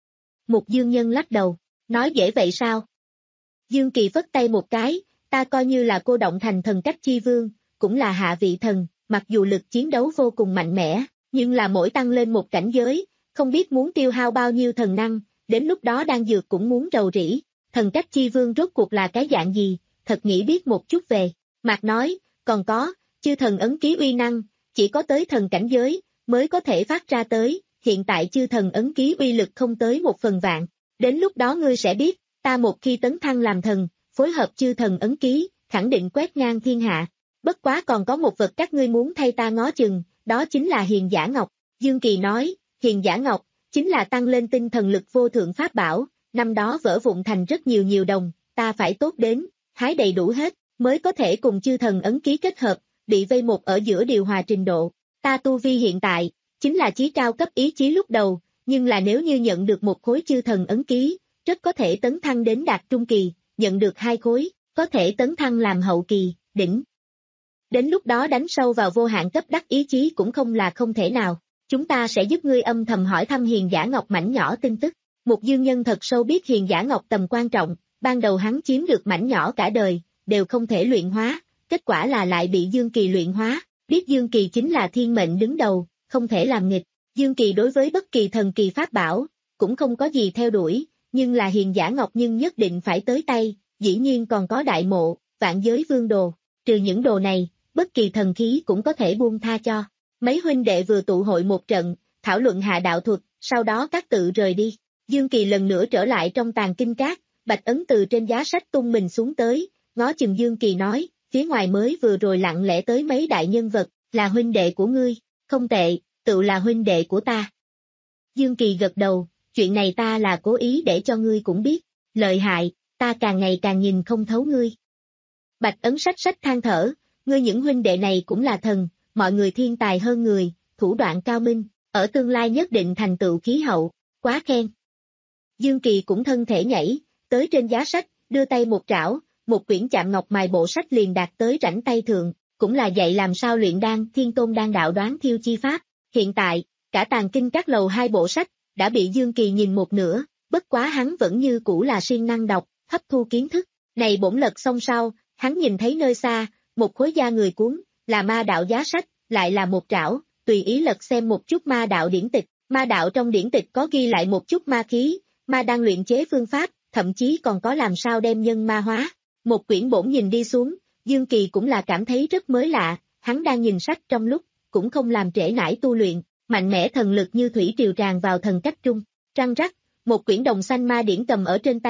Mục Dương Nhân lắc đầu, nói dễ vậy sao? Dương Kỳ phất tay một cái, ta coi như là cô động thành thần cách chi vương, cũng là hạ vị thần, mặc dù lực chiến đấu vô cùng mạnh mẽ, nhưng là mỗi tăng lên một cảnh giới, không biết muốn tiêu hao bao nhiêu thần năng, đến lúc đó đan dược cũng muốn rầu rĩ. Thần cách chi vương rốt cuộc là cái dạng gì, thật nghĩ biết một chút về. Mạc nói, còn có, chư thần ấn ký uy năng, chỉ có tới thần cảnh giới, mới có thể phát ra tới, hiện tại chư thần ấn ký uy lực không tới một phần vạn. Đến lúc đó ngươi sẽ biết, ta một khi tấn thăng làm thần, phối hợp chư thần ấn ký, khẳng định quét ngang thiên hạ. Bất quá còn có một vật các ngươi muốn thay ta ngó chừng, đó chính là Hiền Giả Ngọc. Dương Kỳ nói, Hiền Giả Ngọc, chính là tăng lên tinh thần lực vô thượng pháp bảo, năm đó vỡ vụn thành rất nhiều nhiều đồng, ta phải tốt đến, hái đầy đủ hết, mới có thể cùng chư thần ấn ký kết hợp, bị vây một ở giữa điều hòa trình độ. Ta tu vi hiện tại, chính là chí cao cấp ý chí lúc đầu, nhưng là nếu như nhận được một khối chư thần ấn ký, rất có thể tấn thăng đến đạt trung kỳ, nhận được hai khối, có thể tấn thăng làm hậu kỳ, đỉnh. Đến lúc đó đánh sâu vào vô hạn cấp đắc ý chí cũng không là không thể nào. Chúng ta sẽ giúp ngươi âm thầm hỏi thăm Hiền Giả Ngọc mảnh nhỏ tin tức. Một Dương Nhân thật sâu biết Hiền Giả Ngọc tầm quan trọng, ban đầu hắn chiếm được mảnh nhỏ cả đời, đều không thể luyện hóa, kết quả là lại bị Dương Kỳ luyện hóa, biết Dương Kỳ chính là thiên mệnh đứng đầu, không thể làm nghịch. Dương Kỳ đối với bất kỳ thần kỳ pháp bảo, cũng không có gì theo đuổi, nhưng là Hiền Giả Ngọc nhưng nhất định phải tới tay, dĩ nhiên còn có đại mộ, vạn giới vương đồ, trừ những đồ này, bất kỳ thần khí cũng có thể buông tha cho. Mấy huynh đệ vừa tụ hội một trận, thảo luận hạ đạo thuật, sau đó các tự rời đi. Dương Kỳ lần nữa trở lại trong tàng kinh cát, Bạch Ấn từ trên giá sách tung mình xuống tới, ngó chừng Dương Kỳ nói, phía ngoài mới vừa rồi lặng lẽ tới mấy đại nhân vật, là huynh đệ của ngươi, không tệ, tự là huynh đệ của ta. Dương Kỳ gật đầu, chuyện này ta là cố ý để cho ngươi cũng biết, lợi hại, ta càng ngày càng nhìn không thấu ngươi. Bạch Ấn sách sách than thở, ngươi những huynh đệ này cũng là thần, mọi người thiên tài hơn người, thủ đoạn cao minh, ở tương lai nhất định thành tựu khí hậu, quá khen. Dương Kỳ cũng thân thể nhảy, tới trên giá sách, đưa tay một trảo, một quyển chạm ngọc mài bộ sách liền đạt tới rảnh tay thượng, cũng là dạy làm sao luyện đan, Thiên Tôn đan đạo đoán thiêu chi pháp. Hiện tại, cả tàng kinh các lầu hai bộ sách, đã bị Dương Kỳ nhìn một nửa, bất quá hắn vẫn như cũ là siêng năng đọc, hấp thu kiến thức. Này bổn lật xong sau, hắn nhìn thấy nơi xa, một khối da người cuốn, là ma đạo giá sách, lại là một trảo, tùy ý lật xem một chút ma đạo điển tịch. Ma đạo trong điển tịch có ghi lại một chút ma khí, ma đang luyện chế phương pháp, thậm chí còn có làm sao đem nhân ma hóa. Một quyển bổn nhìn đi xuống, Dương Kỳ cũng là cảm thấy rất mới lạ, hắn đang nhìn sách trong lúc, cũng không làm trễ nải tu luyện, mạnh mẽ thần lực như thủy triều tràn vào thần cách trung. Răng rắc, một quyển đồng xanh ma điển cầm ở trên tay,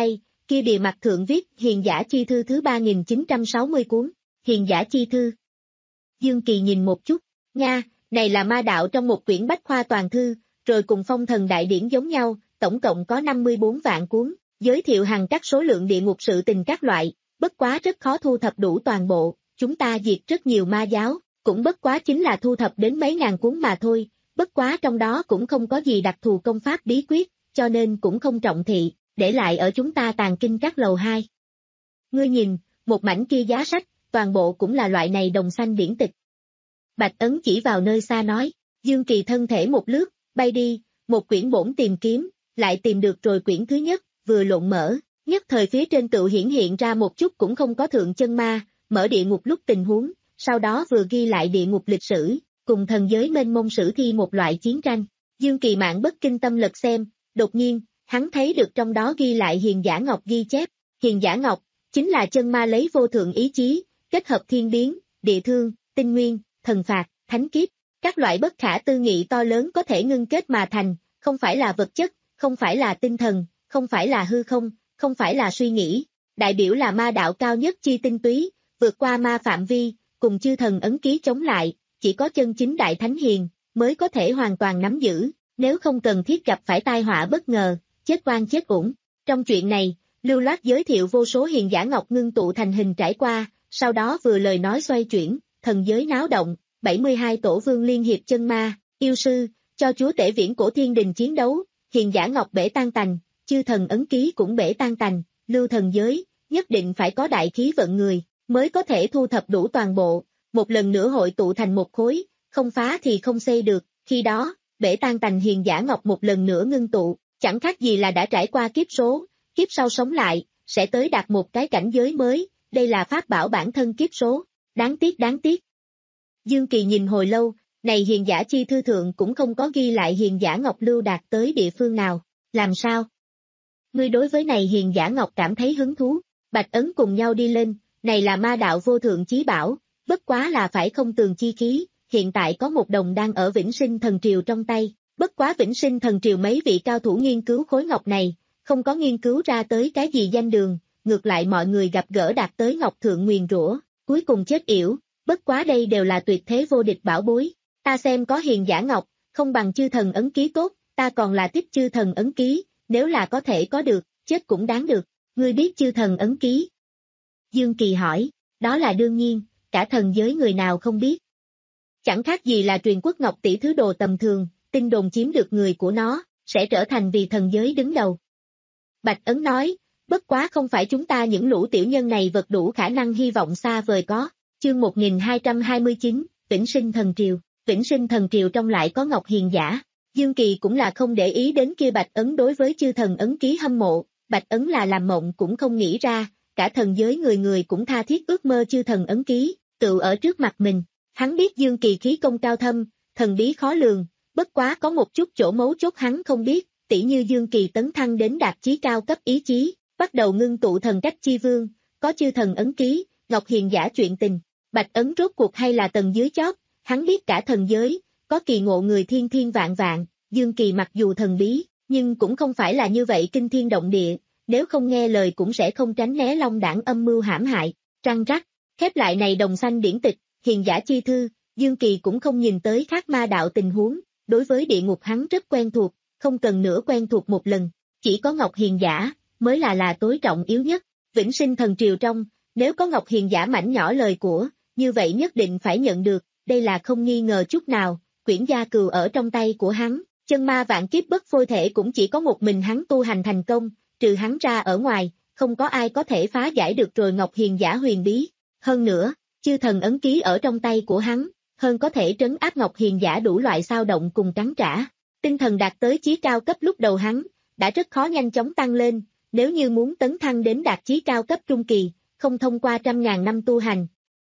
kia bìa mặt thượng viết Hiền giả chi thư thứ ba nghìn chín trăm sáu mươi cuốn, Hiền giả chi thư. Dương Kỳ nhìn một chút, nha, này là ma đạo trong một quyển bách khoa toàn thư, rồi cùng phong thần đại điển giống nhau, tổng cộng có năm mươi bốn vạn cuốn, giới thiệu hàng các số lượng địa ngục sự tình các loại, bất quá rất khó thu thập đủ toàn bộ, chúng ta diệt rất nhiều ma giáo, cũng bất quá chính là thu thập đến mấy ngàn cuốn mà thôi, bất quá trong đó cũng không có gì đặc thù công pháp bí quyết, cho nên cũng không trọng thị, để lại ở chúng ta tàng kinh các lầu hai. Ngươi nhìn, một mảnh kia giá sách, toàn bộ cũng là loại này đồng xanh điển tịch. Bạch Ấn chỉ vào nơi xa nói, Dương Kỳ thân thể một lướt, bay đi, một quyển bổn tìm kiếm, lại tìm được rồi quyển thứ nhất, vừa lộn mở, nhất thời phía trên tự hiển hiện ra một chút cũng không có thượng chân ma, mở địa ngục lúc tình huống, sau đó vừa ghi lại địa ngục lịch sử, cùng thần giới mênh mông sử thi một loại chiến tranh. Dương Kỳ mạng bất kinh tâm lật xem, đột nhiên, hắn thấy được trong đó ghi lại Hiền giả ngọc ghi chép, Hiền giả ngọc, chính là chân ma lấy vô thượng ý chí, kết hợp thiên biến, địa thương, tinh nguyên, thần phạt, thánh kiếp, các loại bất khả tư nghị to lớn có thể ngưng kết mà thành, không phải là vật chất, không phải là tinh thần, không phải là hư không, không phải là suy nghĩ, đại biểu là ma đạo cao nhất chi tinh túy, vượt qua ma phạm vi, cùng chư thần ấn ký chống lại, chỉ có chân chính đại thánh hiền, mới có thể hoàn toàn nắm giữ, nếu không cần thiết gặp phải tai họa bất ngờ, chết oan chết uổng. Trong chuyện này, lưu loát giới thiệu vô số hiền giả ngọc ngưng tụ thành hình trải qua, sau đó vừa lời nói xoay chuyển, thần giới náo động, bảy mươi hai tổ vương liên hiệp chân ma, yêu sư, cho chúa tể viễn cổ thiên đình chiến đấu, hiền giả ngọc bể tan tành, chư thần ấn ký cũng bể tan tành, lưu thần giới, nhất định phải có đại khí vận người, mới có thể thu thập đủ toàn bộ, một lần nữa hội tụ thành một khối, không phá thì không xây được, khi đó, bể tan tành hiền giả ngọc một lần nữa ngưng tụ, chẳng khác gì là đã trải qua kiếp số, kiếp sau sống lại, sẽ tới đạt một cái cảnh giới mới, đây là pháp bảo bản thân kiếp số, đáng tiếc đáng tiếc. Dương Kỳ nhìn hồi lâu, này hiền giả chi thư thượng cũng không có ghi lại hiền giả ngọc lưu đạt tới địa phương nào, làm sao? Ngươi đối với này hiền giả ngọc cảm thấy hứng thú, Bạch Ấn cùng nhau đi lên, này là ma đạo vô thượng chí bảo, bất quá là phải không tường chi khí, hiện tại có một đồng đang ở Vĩnh Sinh Thần Triều trong tay, bất quá Vĩnh Sinh Thần Triều mấy vị cao thủ nghiên cứu khối ngọc này, không có nghiên cứu ra tới cái gì danh đường, ngược lại mọi người gặp gỡ đạt tới ngọc thượng nguyền rủa, cuối cùng chết yểu, bất quá đây đều là tuyệt thế vô địch bảo bối, ta xem có hiền giả ngọc, không bằng chư thần ấn ký tốt, ta còn là thích chư thần ấn ký, nếu là có thể có được, chết cũng đáng được, ngươi biết chư thần ấn ký? Dương Kỳ hỏi, đó là đương nhiên, cả thần giới người nào không biết. Chẳng khác gì là truyền quốc ngọc tỷ thứ đồ tầm thường, tin đồn chiếm được người của nó, sẽ trở thành vì thần giới đứng đầu. Bạch Ấn nói, bất quá không phải chúng ta những lũ tiểu nhân này vật đủ khả năng hy vọng xa vời có. Chương một nghìn hai trăm hai mươi chín, Vĩnh Sinh Thần Triều, Vĩnh Sinh Thần Triều trong lại có Ngọc Hiền giả. Dương Kỳ cũng là không để ý đến kia Bạch Ấn đối với chư thần ấn ký hâm mộ, Bạch Ấn là làm mộng cũng không nghĩ ra, cả thần giới người người cũng tha thiết ước mơ chư thần ấn ký, tự ở trước mặt mình. Hắn biết Dương Kỳ khí công cao thâm, thần bí khó lường, bất quá có một chút chỗ mấu chốt hắn không biết, tỉ như Dương Kỳ tấn thăng đến đạt chí cao cấp ý chí, bắt đầu ngưng tụ thần cách chi vương, có chư thần ấn ký, Ngọc Hiền giả chuyện tình. Bạch Ấn rốt cuộc hay là tầng dưới chót, hắn biết cả thần giới, có kỳ ngộ người thiên thiên vạn vạn, Dương Kỳ mặc dù thần bí, nhưng cũng không phải là như vậy kinh thiên động địa, nếu không nghe lời cũng sẽ không tránh né long đảng âm mưu hãm hại, trăng rắc, khép lại này đồng xanh điển tịch, hiền giả chi thư, Dương Kỳ cũng không nhìn tới khác ma đạo tình huống, đối với địa ngục hắn rất quen thuộc, không cần nữa quen thuộc một lần, chỉ có Ngọc Hiền giả, mới là là tối trọng yếu nhất, Vĩnh Sinh Thần Triều trong, nếu có Ngọc Hiền giả mảnh nhỏ lời của, như vậy nhất định phải nhận được, đây là không nghi ngờ chút nào, quyển gia cừu ở trong tay của hắn, chân ma vạn kiếp bất phôi thể cũng chỉ có một mình hắn tu hành thành công, trừ hắn ra ở ngoài, không có ai có thể phá giải được rồi Ngọc Hiền giả huyền bí, hơn nữa, chư thần ấn ký ở trong tay của hắn, hơn có thể trấn áp Ngọc Hiền giả đủ loại sao động cùng trắng trả, tinh thần đạt tới chí cao cấp lúc đầu hắn, đã rất khó nhanh chóng tăng lên, nếu như muốn tấn thăng đến đạt chí cao cấp trung kỳ, không thông qua trăm ngàn năm tu hành.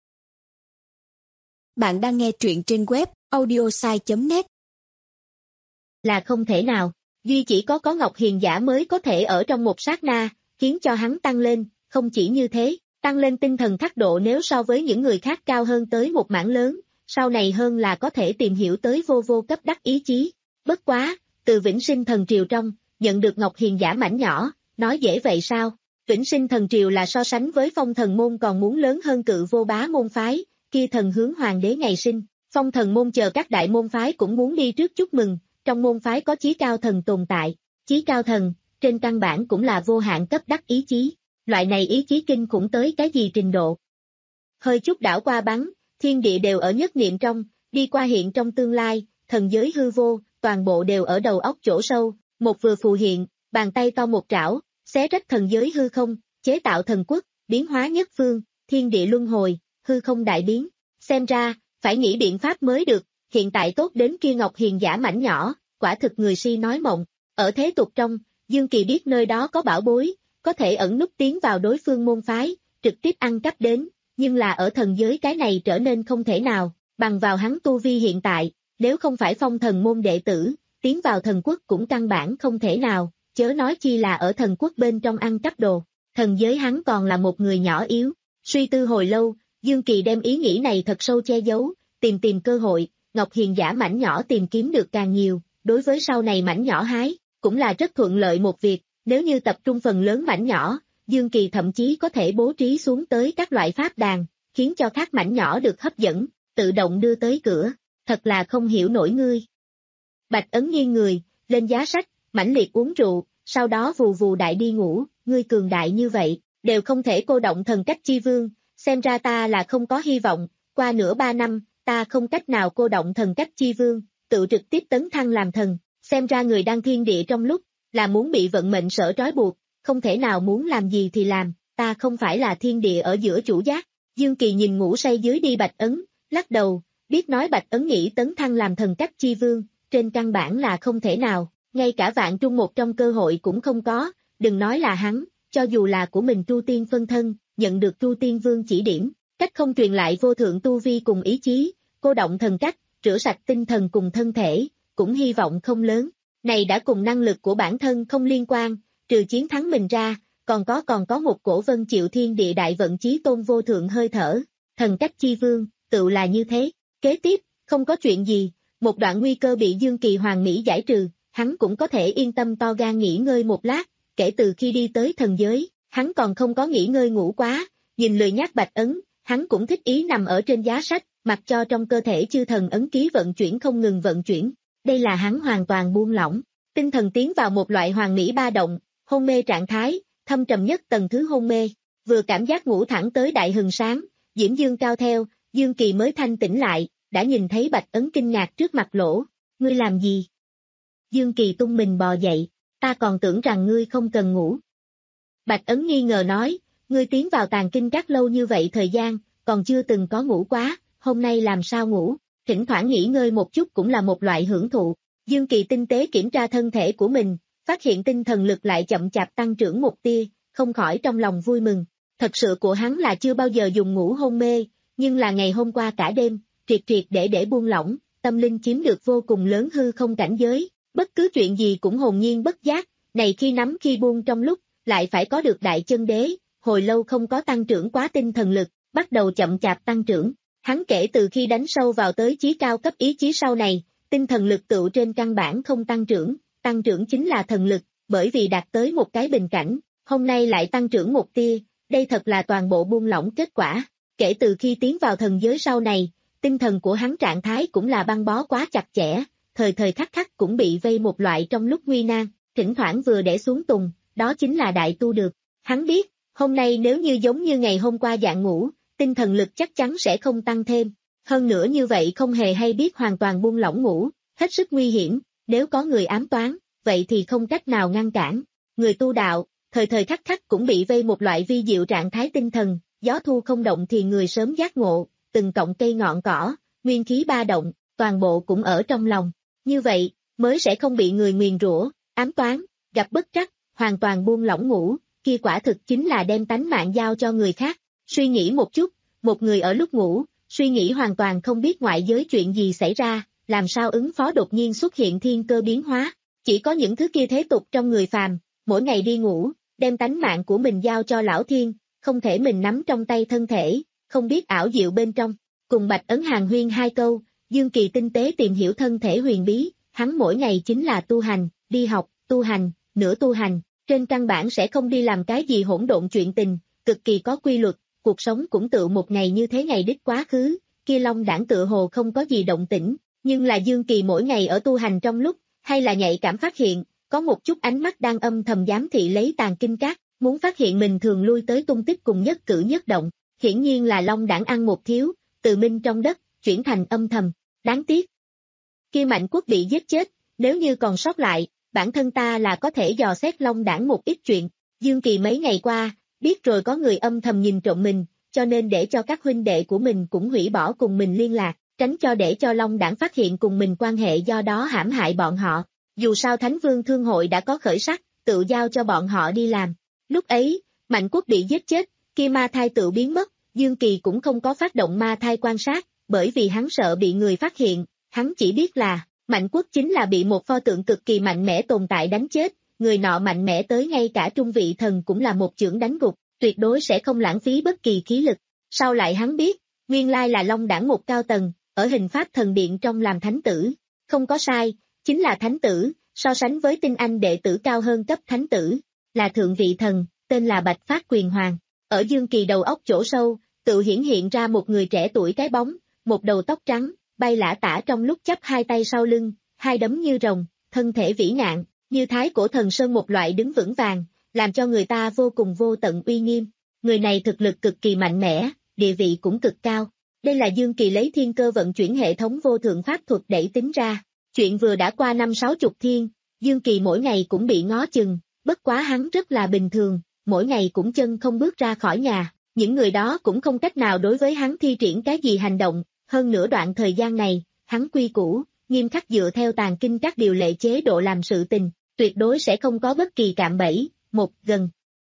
Bạn đang nghe truyện trên web audiosai chấm net. Là không thể nào, duy chỉ có có Ngọc Hiền giả mới có thể ở trong một sát na, khiến cho hắn tăng lên, không chỉ như thế, tăng lên tinh thần khắc độ nếu so với những người khác cao hơn tới một mảng lớn, sau này hơn là có thể tìm hiểu tới vô vô cấp đắc ý chí. Bất quá, từ Vĩnh Sinh Thần Triều trong, nhận được Ngọc Hiền giả mảnh nhỏ, nói dễ vậy sao? Vĩnh Sinh Thần Triều là so sánh với Phong Thần Môn còn muốn lớn hơn Cự Vô Bá môn phái, kia thần hướng hoàng đế ngày sinh, Phong Thần Môn chờ các đại môn phái cũng muốn đi trước chúc mừng, trong môn phái có chí cao thần tồn tại, chí cao thần, trên căn bản cũng là vô hạn cấp đắc ý chí, loại này ý chí kinh khủng tới cái gì trình độ. Hơi chút đảo qua bắn, thiên địa đều ở nhất niệm trong, đi qua hiện trong tương lai, thần giới hư vô, toàn bộ đều ở đầu óc chỗ sâu, một vừa phù hiện, bàn tay to một trảo, xé rách thần giới hư không, chế tạo thần quốc, biến hóa nhất phương, thiên địa luân hồi, hư không đại biến, xem ra, phải nghĩ biện pháp mới được, hiện tại tốt đến kia Ngọc Hiền giả mảnh nhỏ, quả thực người si nói mộng, ở thế tục trong, Dương Kỳ biết nơi đó có bảo bối, có thể ẩn núp tiến vào đối phương môn phái, trực tiếp ăn cắp đến, nhưng là ở thần giới cái này trở nên không thể nào, bằng vào hắn tu vi hiện tại, nếu không phải Phong Thần Môn đệ tử, tiến vào thần quốc cũng căn bản không thể nào, chớ nói chi là ở thần quốc bên trong ăn cắp đồ, thần giới hắn còn là một người nhỏ yếu, suy tư hồi lâu, Dương Kỳ đem ý nghĩ này thật sâu che giấu, tìm tìm cơ hội, Ngọc Hiền giả mảnh nhỏ tìm kiếm được càng nhiều, đối với sau này mảnh nhỏ hái, cũng là rất thuận lợi một việc, nếu như tập trung phần lớn mảnh nhỏ, Dương Kỳ thậm chí có thể bố trí xuống tới các loại pháp đàn, khiến cho các mảnh nhỏ được hấp dẫn, tự động đưa tới cửa, thật là không hiểu nổi ngươi. Bạch Ấn nghiêng người, lên giá sách, mãnh liệt uống rượu, sau đó vù vù đại đi ngủ, ngươi cường đại như vậy, đều không thể cô động thần cách chi vương, xem ra ta là không có hy vọng, qua nửa ba năm, ta không cách nào cô động thần cách chi vương, tự trực tiếp tấn thăng làm thần, xem ra người đang thiên địa trong lúc, là muốn bị vận mệnh sở trói buộc, không thể nào muốn làm gì thì làm, ta không phải là thiên địa ở giữa chủ giác. Dương Kỳ nhìn ngủ say dưới đi Bạch Ấn, lắc đầu, biết nói Bạch Ấn nghĩ tấn thăng làm thần cách chi vương, trên căn bản là không thể nào, ngay cả vạn trung một trong cơ hội cũng không có, đừng nói là hắn, cho dù là của mình Tru Tiên phân thân, nhận được Tru Tiên Vương chỉ điểm, cách không truyền lại vô thượng tu vi cùng ý chí, cô động thần cách, rửa sạch tinh thần cùng thân thể, cũng hy vọng không lớn, này đã cùng năng lực của bản thân không liên quan, trừ chiến thắng mình ra, còn có còn có một cổ vân chịu thiên địa đại vận chí tôn vô thượng hơi thở, thần cách chi vương, tự là như thế, kế tiếp, không có chuyện gì, một đoạn nguy cơ bị Dương Kỳ hoàn mỹ giải trừ, hắn cũng có thể yên tâm to gan nghỉ ngơi một lát, kể từ khi đi tới thần giới, hắn còn không có nghỉ ngơi ngủ quá, nhìn lười nhác Bạch Ấn, hắn cũng thích ý nằm ở trên giá sách, mặc cho trong cơ thể chư thần ấn ký vận chuyển không ngừng vận chuyển, đây là hắn hoàn toàn buông lỏng, tinh thần tiến vào một loại hoàn mỹ ba động, hôn mê trạng thái, thâm trầm nhất tầng thứ hôn mê, vừa cảm giác ngủ thẳng tới đại hừng sáng, diễm dương cao theo, Dương Kỳ mới thanh tỉnh lại, đã nhìn thấy Bạch Ấn kinh ngạc trước mặt lỗ, ngươi làm gì? Dương Kỳ tung mình bò dậy, ta còn tưởng rằng ngươi không cần ngủ. Bạch Ấn nghi ngờ nói, ngươi tiến vào tàng kinh các lâu như vậy thời gian, còn chưa từng có ngủ quá, hôm nay làm sao ngủ, thỉnh thoảng nghỉ ngơi một chút cũng là một loại hưởng thụ. Dương Kỳ tinh tế kiểm tra thân thể của mình, phát hiện tinh thần lực lại chậm chạp tăng trưởng một tia, không khỏi trong lòng vui mừng. Thật sự của hắn là chưa bao giờ dùng ngủ hôn mê, nhưng là ngày hôm qua cả đêm, triệt triệt để để buông lỏng, tâm linh chiếm được vô cùng lớn hư không cảnh giới, bất cứ chuyện gì cũng hồn nhiên bất giác, này khi nắm khi buông trong lúc, lại phải có được đại chân đế, hồi lâu không có tăng trưởng quá tinh thần lực, bắt đầu chậm chạp tăng trưởng. Hắn kể từ khi đánh sâu vào tới chí cao cấp ý chí sau này, tinh thần lực tựu trên căn bản không tăng trưởng, tăng trưởng chính là thần lực, bởi vì đạt tới một cái bình cảnh, hôm nay lại tăng trưởng một tia, đây thật là toàn bộ buông lỏng kết quả. Kể từ khi tiến vào thần giới sau này, tinh thần của hắn trạng thái cũng là băng bó quá chặt chẽ, thời thời khắc khắc cũng bị vây một loại trong lúc nguy nan, thỉnh thoảng vừa để xuống tùng, đó chính là đại tu được. Hắn biết, hôm nay nếu như giống như ngày hôm qua dạng ngủ, tinh thần lực chắc chắn sẽ không tăng thêm. Hơn nữa như vậy không hề hay biết hoàn toàn buông lỏng ngủ, hết sức nguy hiểm, nếu có người ám toán, vậy thì không cách nào ngăn cản. Người tu đạo, thời thời khắc khắc cũng bị vây một loại vi diệu trạng thái tinh thần, gió thu không động thì người sớm giác ngộ, từng cọng cây ngọn cỏ, nguyên khí ba động, toàn bộ cũng ở trong lòng. Như vậy, mới sẽ không bị người nguyền rủa, ám toán, gặp bất trắc, hoàn toàn buông lỏng ngủ, kia quả thực chính là đem tánh mạng giao cho người khác. Suy nghĩ một chút, một người ở lúc ngủ, suy nghĩ hoàn toàn không biết ngoại giới chuyện gì xảy ra, làm sao ứng phó đột nhiên xuất hiện thiên cơ biến hóa. Chỉ có những thứ kia thế tục trong người phàm, mỗi ngày đi ngủ, đem tánh mạng của mình giao cho lão thiên, không thể mình nắm trong tay thân thể, không biết ảo diệu bên trong. Cùng Bạch Ấn hàn huyên hai câu, Dương Kỳ tinh tế tìm hiểu thân thể huyền bí, hắn mỗi ngày chính là tu hành, đi học, tu hành, nửa tu hành, trên căn bản sẽ không đi làm cái gì hỗn độn chuyện tình, cực kỳ có quy luật, cuộc sống cũng tự một ngày như thế ngày đích quá khứ, kia Long Đãng tựa hồ không có gì động tĩnh, nhưng là Dương Kỳ mỗi ngày ở tu hành trong lúc, hay là nhạy cảm phát hiện, có một chút ánh mắt đang âm thầm giám thị lấy Tàn Kinh Các, muốn phát hiện mình thường lui tới tung tích cùng nhất cử nhất động, hiển nhiên là Long Đãng ăn một thiếu, từ minh trong đất, chuyển thành âm thầm, đáng tiếc. Kia Mạnh Quốc bị giết chết, nếu như còn sót lại, bản thân ta là có thể dò xét Long Đãng một ít chuyện, Dương Kỳ mấy ngày qua, biết rồi có người âm thầm nhìn trộm mình, cho nên để cho các huynh đệ của mình cũng hủy bỏ cùng mình liên lạc, tránh cho để cho Long Đãng phát hiện cùng mình quan hệ do đó hãm hại bọn họ. Dù sao Thánh Vương Thương Hội đã có khởi sắc, tự giao cho bọn họ đi làm. Lúc ấy, Mạnh Quốc bị giết chết, kia ma thai tự biến mất, Dương Kỳ cũng không có phát động ma thai quan sát, bởi vì hắn sợ bị người phát hiện, hắn chỉ biết là, Mạnh Quốc chính là bị một pho tượng cực kỳ mạnh mẽ tồn tại đánh chết, người nọ mạnh mẽ tới ngay cả trung vị thần cũng là một chưởng đánh gục, tuyệt đối sẽ không lãng phí bất kỳ khí lực. Sau lại hắn biết, nguyên lai là Long Đãng một cao tầng, ở hình pháp thần điện trong làm thánh tử, không có sai, chính là thánh tử, so sánh với tinh anh đệ tử cao hơn cấp thánh tử, là thượng vị thần, tên là Bạch Phát Quyền Hoàng. Ở Dương Kỳ đầu óc chỗ sâu, tự hiển hiện ra một người trẻ tuổi cái bóng, một đầu tóc trắng, bay lả tả trong lúc chắp hai tay sau lưng, hai đấm như rồng, thân thể vĩ ngạn, như thái cổ thần sơn một loại đứng vững vàng, làm cho người ta vô cùng vô tận uy nghiêm. Người này thực lực cực kỳ mạnh mẽ, địa vị cũng cực cao. Đây là Dương Kỳ lấy thiên cơ vận chuyển hệ thống vô thượng pháp thuật đẩy tính ra. Chuyện vừa đã qua năm sáu chục thiên, Dương Kỳ mỗi ngày cũng bị ngó chừng, bất quá hắn rất là bình thường, mỗi ngày cũng chân không bước ra khỏi nhà, những người đó cũng không cách nào đối với hắn thi triển cái gì hành động, hơn nữa đoạn thời gian này, hắn quy củ, nghiêm khắc dựa theo Tàn Kinh các điều lệ chế độ làm sự tình, tuyệt đối sẽ không có bất kỳ cạm bẫy, một, gần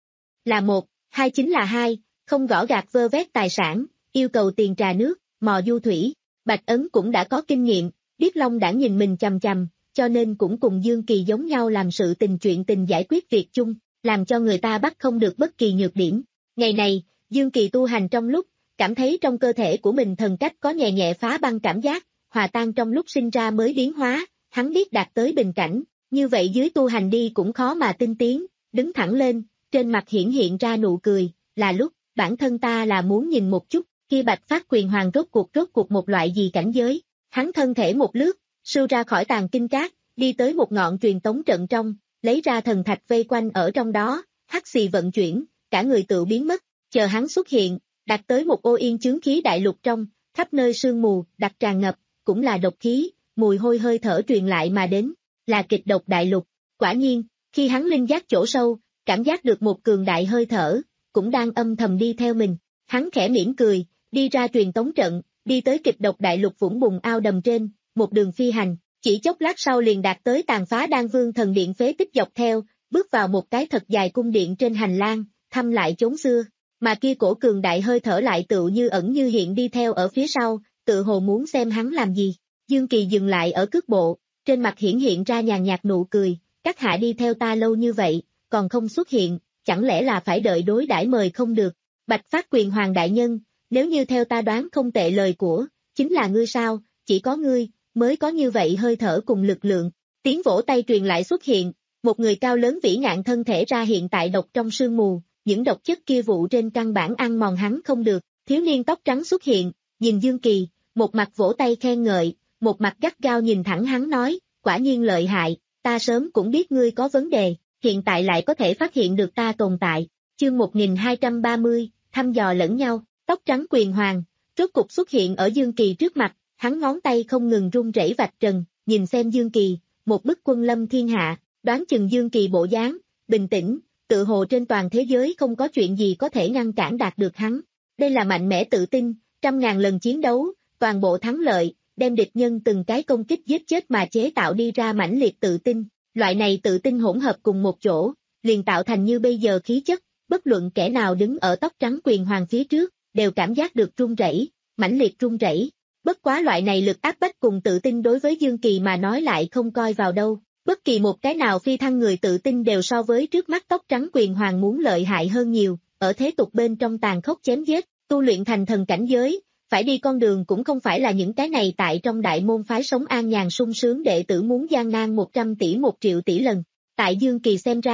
là một, hai chính là hai, không gõ gạt vơ vét tài sản, yêu cầu tiền trà nước, mò du thủy. Bạch Ấn cũng đã có kinh nghiệm, biết Long Đãng nhìn mình chằm chằm, cho nên cũng cùng Dương Kỳ giống nhau làm sự tình chuyện tình giải quyết việc chung, làm cho người ta bắt không được bất kỳ nhược điểm. Ngày này, Dương Kỳ tu hành trong lúc, cảm thấy trong cơ thể của mình thần cách có nhẹ nhẹ phá băng cảm giác, hòa tan trong lúc sinh ra mới biến hóa, hắn biết đạt tới bình cảnh, như vậy dưới tu hành đi cũng khó mà tinh tiến, đứng thẳng lên, trên mặt hiển hiện ra nụ cười, là lúc, bản thân ta là muốn nhìn một chút, khi Bạch Phát Quyền Hoàng rốt cuộc rốt cuộc một loại gì cảnh giới, hắn thân thể một lướt, sưu ra khỏi Tàn Kinh Các, đi tới một ngọn truyền tống trận trong, lấy ra thần thạch vây quanh ở trong đó, hắc xì vận chuyển, cả người tự biến mất, chờ hắn xuất hiện, đạt tới một ô yên chướng khí đại lục trong, khắp nơi sương mù, đặc tràn ngập, cũng là độc khí, mùi hôi hơi thở truyền lại mà đến, là kịch độc đại lục. Quả nhiên, khi hắn linh giác chỗ sâu, cảm giác được một cường đại hơi thở, cũng đang âm thầm đi theo mình, hắn khẽ mỉm cười, đi ra truyền tống trận, đi tới kịch độc đại lục vũng bùn ao đầm trên, một đường phi hành, chỉ chốc lát sau liền đạt tới tàn phá Đan Vương thần điện phế tích dọc theo, bước vào một cái thật dài cung điện trên hành lang, thăm lại chốn xưa, mà kia cổ cường đại hơi thở lại tựu như ẩn như hiện đi theo ở phía sau, tự hồ muốn xem hắn làm gì. Dương Kỳ dừng lại ở cước bộ, trên mặt hiển hiện ra nhàn nhạt nụ cười, các hạ đi theo ta lâu như vậy, còn không xuất hiện, chẳng lẽ là phải đợi đối đãi mời không được. Bạch Phát Quyền Hoàng đại nhân, nếu như theo ta đoán không tệ lời của, chính là ngươi sao, chỉ có ngươi, mới có như vậy hơi thở cùng lực lượng. Tiếng vỗ tay truyền lại xuất hiện, một người cao lớn vĩ ngạn thân thể ra hiện tại độc trong sương mù, những độc chất kia vụ trên căn bản ăn mòn hắn không được, thiếu niên tóc trắng xuất hiện, nhìn Dương Kỳ, một mặt vỗ tay khen ngợi, một mặt gắt gao nhìn thẳng hắn nói, quả nhiên lợi hại, ta sớm cũng biết ngươi có vấn đề, hiện tại lại có thể phát hiện được ta tồn tại. Chương một nghìn hai trăm ba mươi, thăm dò lẫn nhau, tóc trắng Quyền Hoàng, rốt cục xuất hiện ở Dương Kỳ trước mặt, hắn ngón tay không ngừng run rẩy vạch trần, nhìn xem Dương Kỳ, một bức quân lâm thiên hạ, đoán chừng Dương Kỳ bộ dáng, bình tĩnh, tự hồ trên toàn thế giới không có chuyện gì có thể ngăn cản đạt được hắn. Đây là mạnh mẽ tự tin, trăm ngàn lần chiến đấu, toàn bộ thắng lợi, đem địch nhân từng cái công kích giết chết mà chế tạo đi ra mãnh liệt tự tin, loại này tự tin hỗn hợp cùng một chỗ, liền tạo thành như bây giờ khí chất, bất luận kẻ nào đứng ở tóc trắng Quyền Hoàng phía trước, đều cảm giác được run rẩy, mãnh liệt run rẩy. Bất quá loại này lực áp bách cùng tự tin đối với Dương Kỳ mà nói lại không coi vào đâu, bất kỳ một cái nào phi thăng người tự tin đều so với trước mắt tóc trắng Quyền Hoàng muốn lợi hại hơn nhiều, ở thế tục bên trong tàn khốc chém giết, tu luyện thành thần cảnh giới, phải đi con đường cũng không phải là những cái này tại trong đại môn phái sống an nhàn sung sướng đệ tử muốn gian nan một trăm tỷ một triệu tỷ lần. Tại Dương Kỳ xem ra,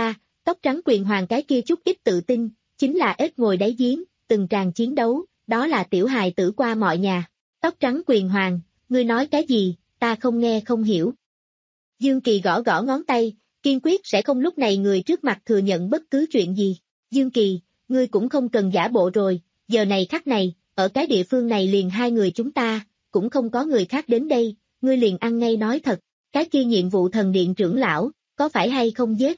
Tóc trắng quyền hoàng cái kia chút ít tự tin, chính là ếch ngồi đáy giếng, từng tràng chiến đấu, đó là tiểu hài tử qua mọi nhà. Tóc trắng quyền hoàng, ngươi nói cái gì, ta không nghe không hiểu. Dương Kỳ gõ gõ ngón tay, kiên quyết sẽ không lúc này người trước mặt thừa nhận bất cứ chuyện gì. Dương Kỳ, ngươi cũng không cần giả bộ rồi, giờ này khắc này, ở cái địa phương này liền hai người chúng ta, cũng không có người khác đến đây, ngươi liền ăn ngay nói thật, cái kia nhiệm vụ thần điện trưởng lão, có phải hay không giết?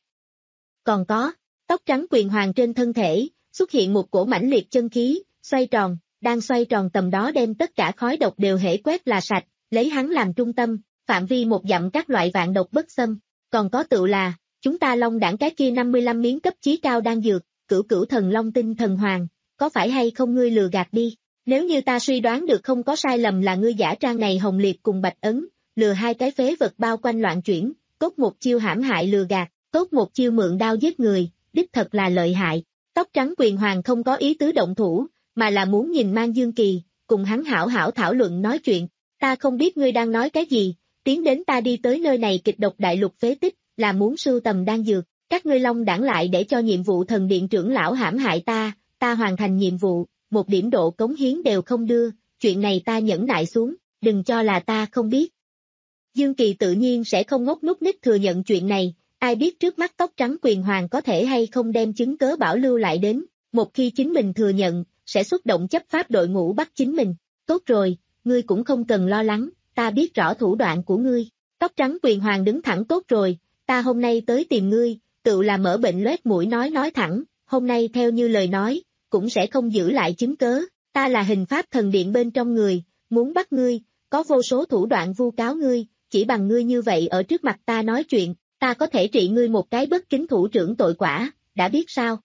Còn có, tóc trắng quyền hoàng trên thân thể, xuất hiện một cổ mãnh liệt chân khí, xoay tròn, đang xoay tròn tầm đó đem tất cả khói độc đều hễ quét là sạch, lấy hắn làm trung tâm, phạm vi một dặm các loại vạn độc bất xâm. Còn có tựu là, chúng ta long đảng cái kia năm mươi lăm miếng cấp chí cao đang dược, cửu cửu thần long tinh thần hoàng, có phải hay không ngươi lừa gạt đi? Nếu như ta suy đoán được không có sai lầm là ngươi giả trang này hồng liệt cùng bạch ấn, lừa hai cái phế vật bao quanh loạn chuyển, cốt một chiêu hãm hại lừa gạt, cốt một chiêu mượn đao giết người, đích thật là lợi hại. Tóc trắng quyền hoàng không có ý tứ động thủ, mà là muốn nhìn Mang Dương Kỳ, cùng hắn hảo hảo thảo luận nói chuyện. Ta không biết ngươi đang nói cái gì, tiến đến ta đi tới nơi này kịch độc đại lục phế tích, là muốn sưu tầm đan dược, các ngươi long đảng lại để cho nhiệm vụ thần điện trưởng lão hãm hại ta, ta hoàn thành nhiệm vụ, một điểm độ cống hiến đều không đưa, chuyện này ta nhẫn nại xuống, đừng cho là ta không biết. Dương Kỳ tự nhiên sẽ không ngốc nút ních thừa nhận chuyện này, ai biết trước mắt tóc trắng quyền hoàng có thể hay không đem chứng cớ bảo lưu lại đến, một khi chính mình thừa nhận, sẽ xuất động chấp pháp đội ngũ bắt chính mình. Tốt rồi, ngươi cũng không cần lo lắng, ta biết rõ thủ đoạn của ngươi. Tóc trắng quyền hoàng đứng thẳng tốt rồi, ta hôm nay tới tìm ngươi, tự là mở bệnh loét mũi nói nói thẳng, hôm nay theo như lời nói, cũng sẽ không giữ lại chứng cớ, ta là hình pháp thần điện bên trong người, muốn bắt ngươi, có vô số thủ đoạn vu cáo ngươi, chỉ bằng ngươi như vậy ở trước mặt ta nói chuyện, ta có thể trị ngươi một cái bất kính thủ trưởng tội quả, đã biết sao?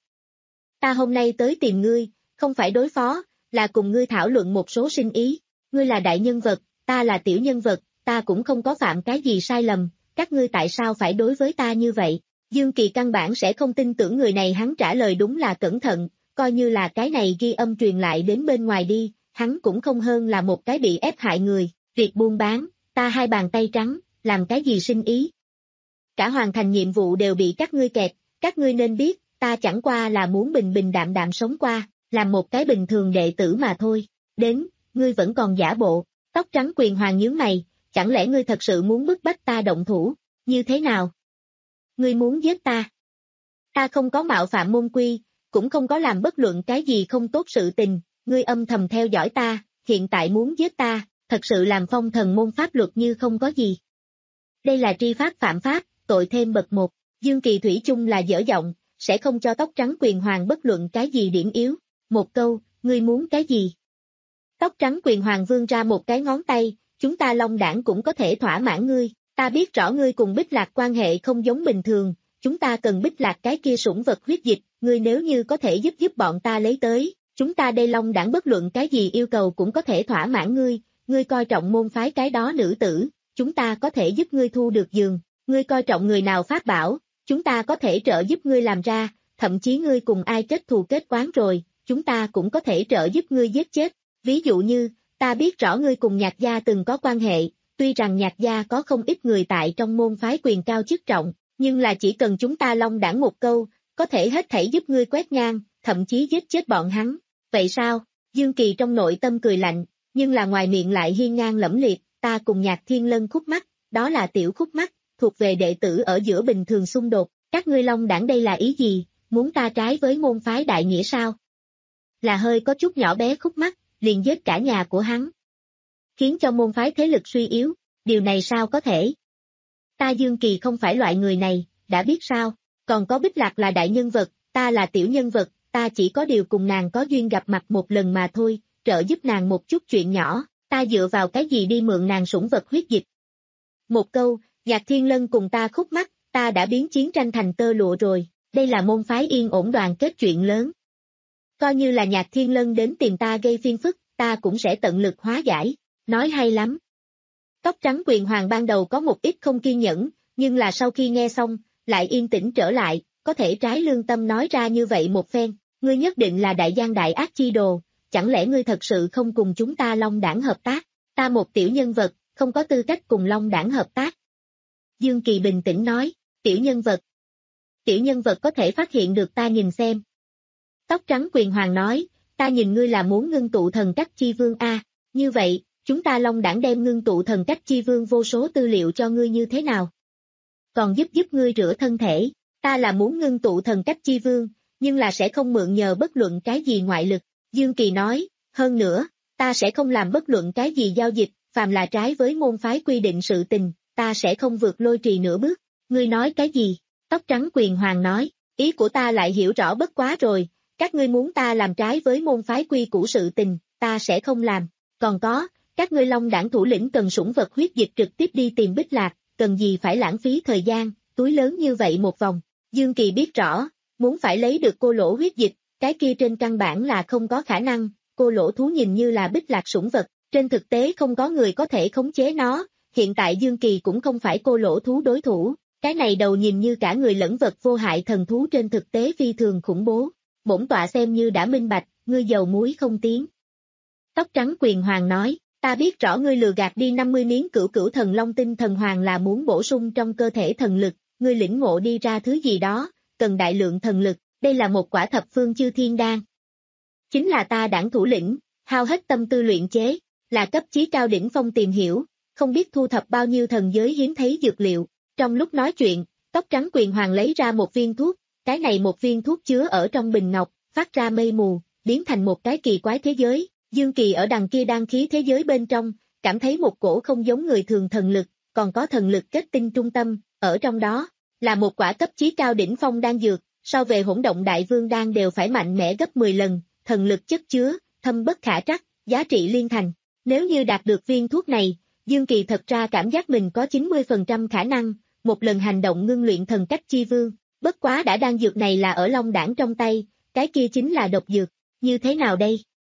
Ta hôm nay tới tìm ngươi, không phải đối phó, là cùng ngươi thảo luận một số sinh ý, ngươi là đại nhân vật, ta là tiểu nhân vật, ta cũng không có phạm cái gì sai lầm, các ngươi tại sao phải đối với ta như vậy? Dương Kỳ căn bản sẽ không tin tưởng người này, hắn trả lời đúng là cẩn thận, coi như là cái này ghi âm truyền lại đến bên ngoài đi, hắn cũng không hơn là một cái bị ép hại người, việc buôn bán, ta hai bàn tay trắng, làm cái gì sinh ý? Cả hoàn thành nhiệm vụ đều bị các ngươi kẹt, các ngươi nên biết, ta chẳng qua là muốn bình bình đạm đạm sống qua, làm một cái bình thường đệ tử mà thôi, đến, ngươi vẫn còn giả bộ, tóc trắng quyền hoàng nhướng mày, chẳng lẽ ngươi thật sự muốn bức bách ta động thủ, như thế nào? Ngươi muốn giết ta? Ta không có mạo phạm môn quy, cũng không có làm bất luận cái gì không tốt sự tình, ngươi âm thầm theo dõi ta, hiện tại muốn giết ta, thật sự làm phong thần môn pháp luật như không có gì. Đây là tri pháp phạm pháp, tội thêm bậc một, Dương Kỳ thủy chung là dở giọng, sẽ không cho tóc trắng quyền hoàng bất luận cái gì điểm yếu, một câu, ngươi muốn cái gì? Tóc trắng quyền hoàng vươn ra một cái ngón tay, chúng ta long đảng cũng có thể thỏa mãn ngươi, ta biết rõ ngươi cùng Bích Lạc quan hệ không giống bình thường, chúng ta cần Bích Lạc cái kia sủng vật huyết dịch, ngươi nếu như có thể giúp giúp bọn ta lấy tới, chúng ta đây long đảng bất luận cái gì yêu cầu cũng có thể thỏa mãn ngươi, ngươi coi trọng môn phái cái đó nữ tử, chúng ta có thể giúp ngươi thu được giường, ngươi coi trọng người nào pháp bảo, chúng ta có thể trợ giúp ngươi làm ra, thậm chí ngươi cùng ai kết thù kết oán rồi, chúng ta cũng có thể trợ giúp ngươi giết chết. Ví dụ như, ta biết rõ ngươi cùng Nhạc gia từng có quan hệ, tuy rằng Nhạc gia có không ít người tại trong môn phái quyền cao chức trọng, nhưng là chỉ cần chúng ta long đảng một câu, có thể hết thảy giúp ngươi quét ngang, thậm chí giết chết bọn hắn. Vậy sao? Dương Kỳ trong nội tâm cười lạnh, nhưng là ngoài miệng lại hiên ngang lẫm liệt, ta cùng Nhạc Thiên Lân khúc mắc, đó là tiểu khúc mắc, thuộc về đệ tử ở giữa bình thường xung đột, các ngươi long đảng đây là ý gì, muốn ta trái với môn phái đại nghĩa sao? Là hơi có chút nhỏ bé khúc mắc, liền giết cả nhà của hắn. Khiến cho môn phái thế lực suy yếu, điều này sao có thể? Ta Dương Kỳ không phải loại người này, đã biết sao, còn có Bích Lạc là đại nhân vật, ta là tiểu nhân vật, ta chỉ có điều cùng nàng có duyên gặp mặt một lần mà thôi, trợ giúp nàng một chút chuyện nhỏ, ta dựa vào cái gì đi mượn nàng sủng vật huyết dịch. Một câu, Nhạc Thiên Lân cùng ta khúc mắc, ta đã biến chiến tranh thành tơ lụa rồi, đây là môn phái yên ổn đoàn kết chuyện lớn. Coi như là Nhạc Thiên Lân đến tìm ta gây phiền phức, ta cũng sẽ tận lực hóa giải, nói hay lắm. Tóc trắng quyền hoàng ban đầu có một ít không kiên nhẫn, nhưng là sau khi nghe xong, lại yên tĩnh trở lại, có thể trái lương tâm nói ra như vậy một phen, ngươi nhất định là đại gian đại ác chi đồ, chẳng lẽ ngươi thật sự không cùng chúng ta long đảng hợp tác, ta một tiểu nhân vật, không có tư cách cùng long đảng hợp tác. Dương Kỳ bình tĩnh nói, tiểu nhân vật. tiểu nhân vật có thể phát hiện được ta nhìn xem. Tóc trắng quyền hoàng nói, ta nhìn ngươi là muốn ngưng tụ thần cách chi vương a, à. Như vậy, chúng ta Long Đảng đem ngưng tụ thần cách chi vương vô số tư liệu cho ngươi như thế nào? Còn giúp giúp ngươi rửa thân thể, ta là muốn ngưng tụ thần cách chi vương, nhưng là sẽ không mượn nhờ bất luận cái gì ngoại lực. Dương Kỳ nói, hơn nữa, ta sẽ không làm bất luận cái gì giao dịch, phàm là trái với môn phái quy định sự tình, ta sẽ không vượt lôi trì nửa bước. Ngươi nói cái gì? Tóc trắng quyền hoàng nói, ý của ta lại hiểu rõ bất quá rồi, các ngươi muốn ta làm trái với môn phái quy củ sự tình, ta sẽ không làm. Còn có, các ngươi Long Đảng thủ lĩnh cần sủng vật huyết dịch trực tiếp đi tìm Bích Lạc, cần gì phải lãng phí thời gian, túi lớn như vậy một vòng. Dương Kỳ biết rõ, muốn phải lấy được cô lỗ huyết dịch, cái kia trên căn bản là không có khả năng, cô lỗ thú nhìn như là Bích Lạc sủng vật, trên thực tế không có người có thể khống chế nó, hiện tại Dương Kỳ cũng không phải cô lỗ thú đối thủ, cái này đầu nhìn như cả người lẫn vật vô hại thần thú trên thực tế phi thường khủng bố. Bổn tọa xem như đã minh bạch, ngươi dầu muối không tiếng. Tóc trắng quyền hoàng nói, ta biết rõ ngươi lừa gạt đi năm mươi miếng cửu cửu thần long tinh thần hoàng là muốn bổ sung trong cơ thể thần lực, ngươi lĩnh ngộ đi ra thứ gì đó, cần đại lượng thần lực, đây là một quả thập phương chư thiên đan. Chính là ta Đảng thủ lĩnh, hao hết tâm tư luyện chế, là cấp chí cao đỉnh phong tìm hiểu, không biết thu thập bao nhiêu thần giới hiếm thấy dược liệu. Trong lúc nói chuyện, tóc trắng quyền hoàng lấy ra một viên thuốc, cái này một viên thuốc chứa ở trong bình ngọc, phát ra mây mù, biến thành một cái kỳ quái thế giới. Dương Kỳ ở đằng kia đan khí thế giới bên trong, cảm thấy một cổ không giống người thường thần lực, còn có thần lực kết tinh trung tâm, ở trong đó, là một quả cấp chí cao đỉnh phong đan dược, so về hỗn động đại vương đan đều phải mạnh mẽ gấp mười lần, thần lực chất chứa, thâm bất khả trắc, giá trị liên thành. Nếu như đạt được viên thuốc này, Dương Kỳ thật ra cảm giác mình có chín mươi phần trăm khả năng, một lần hành động ngưng luyện thần cách chi vương, bất quá đã đan dược này là ở Long Đảng trong tay, cái kia chính là độc dược, như thế nào đây?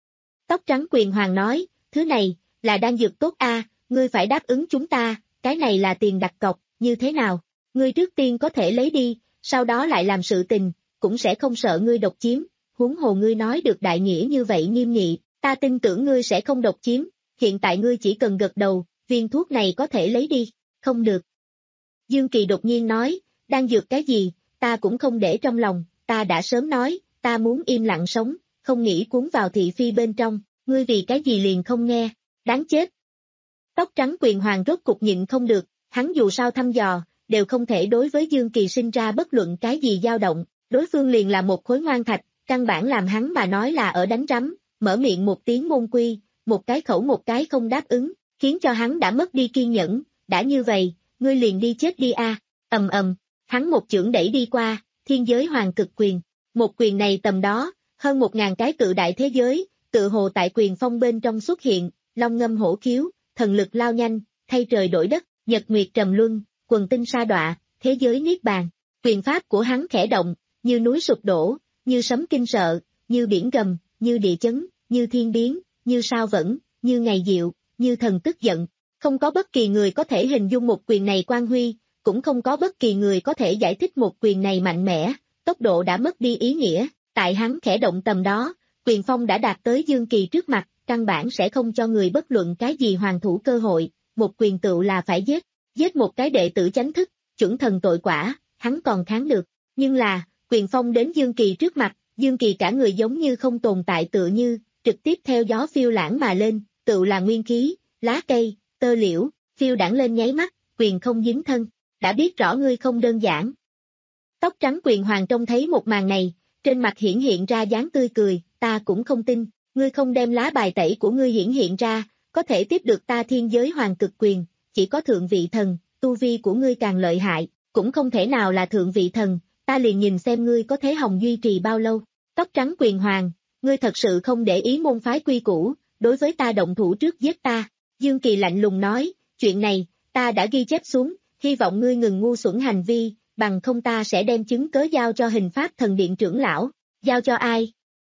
Tóc trắng quyền hoàng nói, thứ này, là đan dược tốt a, ngươi phải đáp ứng chúng ta, cái này là tiền đặt cọc, như thế nào? Ngươi trước tiên có thể lấy đi, sau đó lại làm sự tình, cũng sẽ không sợ ngươi độc chiếm, huống hồ ngươi nói được đại nghĩa như vậy nghiêm nghị, ta tin tưởng ngươi sẽ không độc chiếm, hiện tại ngươi chỉ cần gật đầu, viên thuốc này có thể lấy đi, không được. Dương Kỳ đột nhiên nói, đan dược cái gì, ta cũng không để trong lòng, ta đã sớm nói, ta muốn im lặng sống, không nghĩ cuốn vào thị phi bên trong, ngươi vì cái gì liền không nghe, đáng chết. Tóc trắng quyền hoàng rốt cục nhịn không được, hắn dù sao thăm dò, đều không thể đối với Dương Kỳ sinh ra bất luận cái gì dao động, đối phương liền là một khối ngoan thạch, căn bản làm hắn mà nói là ở đánh rắm, mở miệng một tiếng môn quy, một cái khẩu một cái không đáp ứng, khiến cho hắn đã mất đi kiên nhẫn, đã như vậy, ngươi liền đi chết đi a. Ầm ầm, hắn một chưởng đẩy đi qua, thiên giới hoàng cực quyền, một quyền này tầm đó, hơn một ngàn cái cự đại thế giới, tự hồ tại quyền phong bên trong xuất hiện, long ngâm hổ khiếu, thần lực lao nhanh, thay trời đổi đất, nhật nguyệt trầm luân, quần tinh sa đọa, thế giới niết bàn, quyền pháp của hắn khẽ động, như núi sụp đổ, như sấm kinh sợ, như biển gầm, như địa chấn, như thiên biến, như sao vẫn, như ngày diệu, như thần tức giận. Không có bất kỳ người có thể hình dung một quyền này quang huy, cũng không có bất kỳ người có thể giải thích một quyền này mạnh mẽ, tốc độ đã mất đi ý nghĩa, tại hắn khẽ động tầm đó, quyền phong đã đạt tới Dương Kỳ trước mặt, căn bản sẽ không cho người bất luận cái gì hoàn thủ cơ hội, một quyền tựu là phải giết, giết một cái đệ tử chánh thức, chuẩn thần tội quả, hắn còn kháng được, nhưng là, quyền phong đến Dương Kỳ trước mặt, Dương Kỳ cả người giống như không tồn tại tựa như, trực tiếp theo gió phiêu lãng mà lên, tựu là nguyên khí, lá cây, tơ liễu, phiêu đãng lên nháy mắt, quyền không dính thân, đã biết rõ ngươi không đơn giản. Tóc trắng quyền hoàng trông thấy một màn này, trên mặt hiển hiện ra dáng tươi cười, ta cũng không tin, ngươi không đem lá bài tẩy của ngươi hiển hiện ra, có thể tiếp được ta thiên giới hoàng cực quyền, chỉ có thượng vị thần, tu vi của ngươi càng lợi hại, cũng không thể nào là thượng vị thần, ta liền nhìn xem ngươi có thế hồng duy trì bao lâu. Tóc trắng quyền hoàng, ngươi thật sự không để ý môn phái quy củ, đối với ta động thủ trước giết ta. Dương Kỳ lạnh lùng nói, chuyện này, ta đã ghi chép xuống, hy vọng ngươi ngừng ngu xuẩn hành vi, bằng không ta sẽ đem chứng cớ giao cho hình pháp thần điện trưởng lão. Giao cho ai?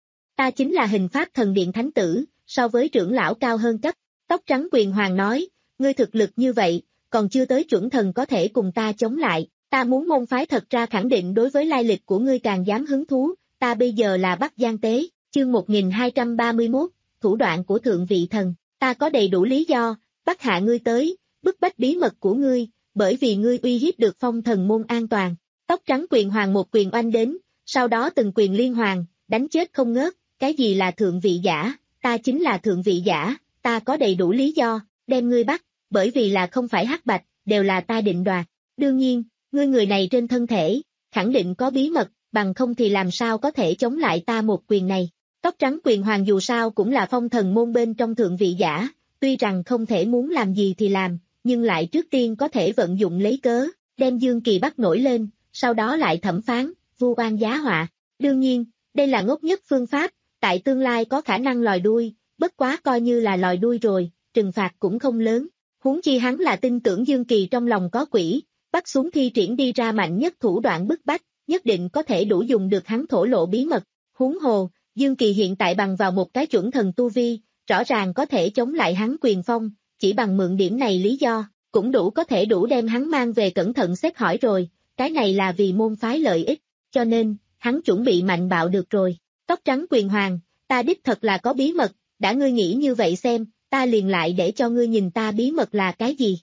Ta chính là hình pháp thần điện thánh tử, so với trưởng lão cao hơn cấp. Tóc trắng quyền hoàng nói, ngươi thực lực như vậy, còn chưa tới chuẩn thần có thể cùng ta chống lại, ta muốn môn phái thật ra khẳng định đối với lai lịch của ngươi càng dám hứng thú, ta bây giờ là Bắc Giang Tế, chương một nghìn hai trăm ba mươi mốt, thủ đoạn của thượng vị thần, ta có đầy đủ lý do, bắt hạ ngươi tới, bức bách bí mật của ngươi, bởi vì ngươi uy hiếp được phong thần môn an toàn. Tóc trắng quyền hoàng một quyền oanh đến, sau đó từng quyền liên hoàn, đánh chết không ngớt, cái gì là thượng vị giả, ta chính là thượng vị giả, ta có đầy đủ lý do, đem ngươi bắt, bởi vì là không phải hắc bạch, đều là ta định đoạt. Đương nhiên, ngươi người này trên thân thể, khẳng định có bí mật, bằng không thì làm sao có thể chống lại ta một quyền này. Tóc trắng quyền hoàng dù sao cũng là phong thần môn bên trong thượng vị giả, tuy rằng không thể muốn làm gì thì làm, nhưng lại trước tiên có thể vận dụng lấy cớ, đem Dương Kỳ bắt nổi lên, sau đó lại thẩm phán, vu oan giá họa. Đương nhiên, đây là ngốc nhất phương pháp, tại tương lai có khả năng lòi đuôi, bất quá coi như là lòi đuôi rồi, trừng phạt cũng không lớn. Huống chi hắn là tin tưởng Dương Kỳ trong lòng có quỷ, bắt xuống thi triển đi ra mạnh nhất thủ đoạn bức bách, nhất định có thể đủ dùng được hắn thổ lộ bí mật. Huống hồ, Dương Kỳ hiện tại bằng vào một cái chuẩn thần tu vi, rõ ràng có thể chống lại hắn quyền phong, chỉ bằng mượn điểm này lý do, cũng đủ có thể đủ đem hắn mang về cẩn thận xét hỏi rồi, cái này là vì môn phái lợi ích, cho nên, hắn chuẩn bị mạnh bạo được rồi. Tóc trắng quyền hoàng, ta đích thật là có bí mật, đã ngươi nghĩ như vậy xem, ta liền lại để cho ngươi nhìn ta bí mật là cái gì.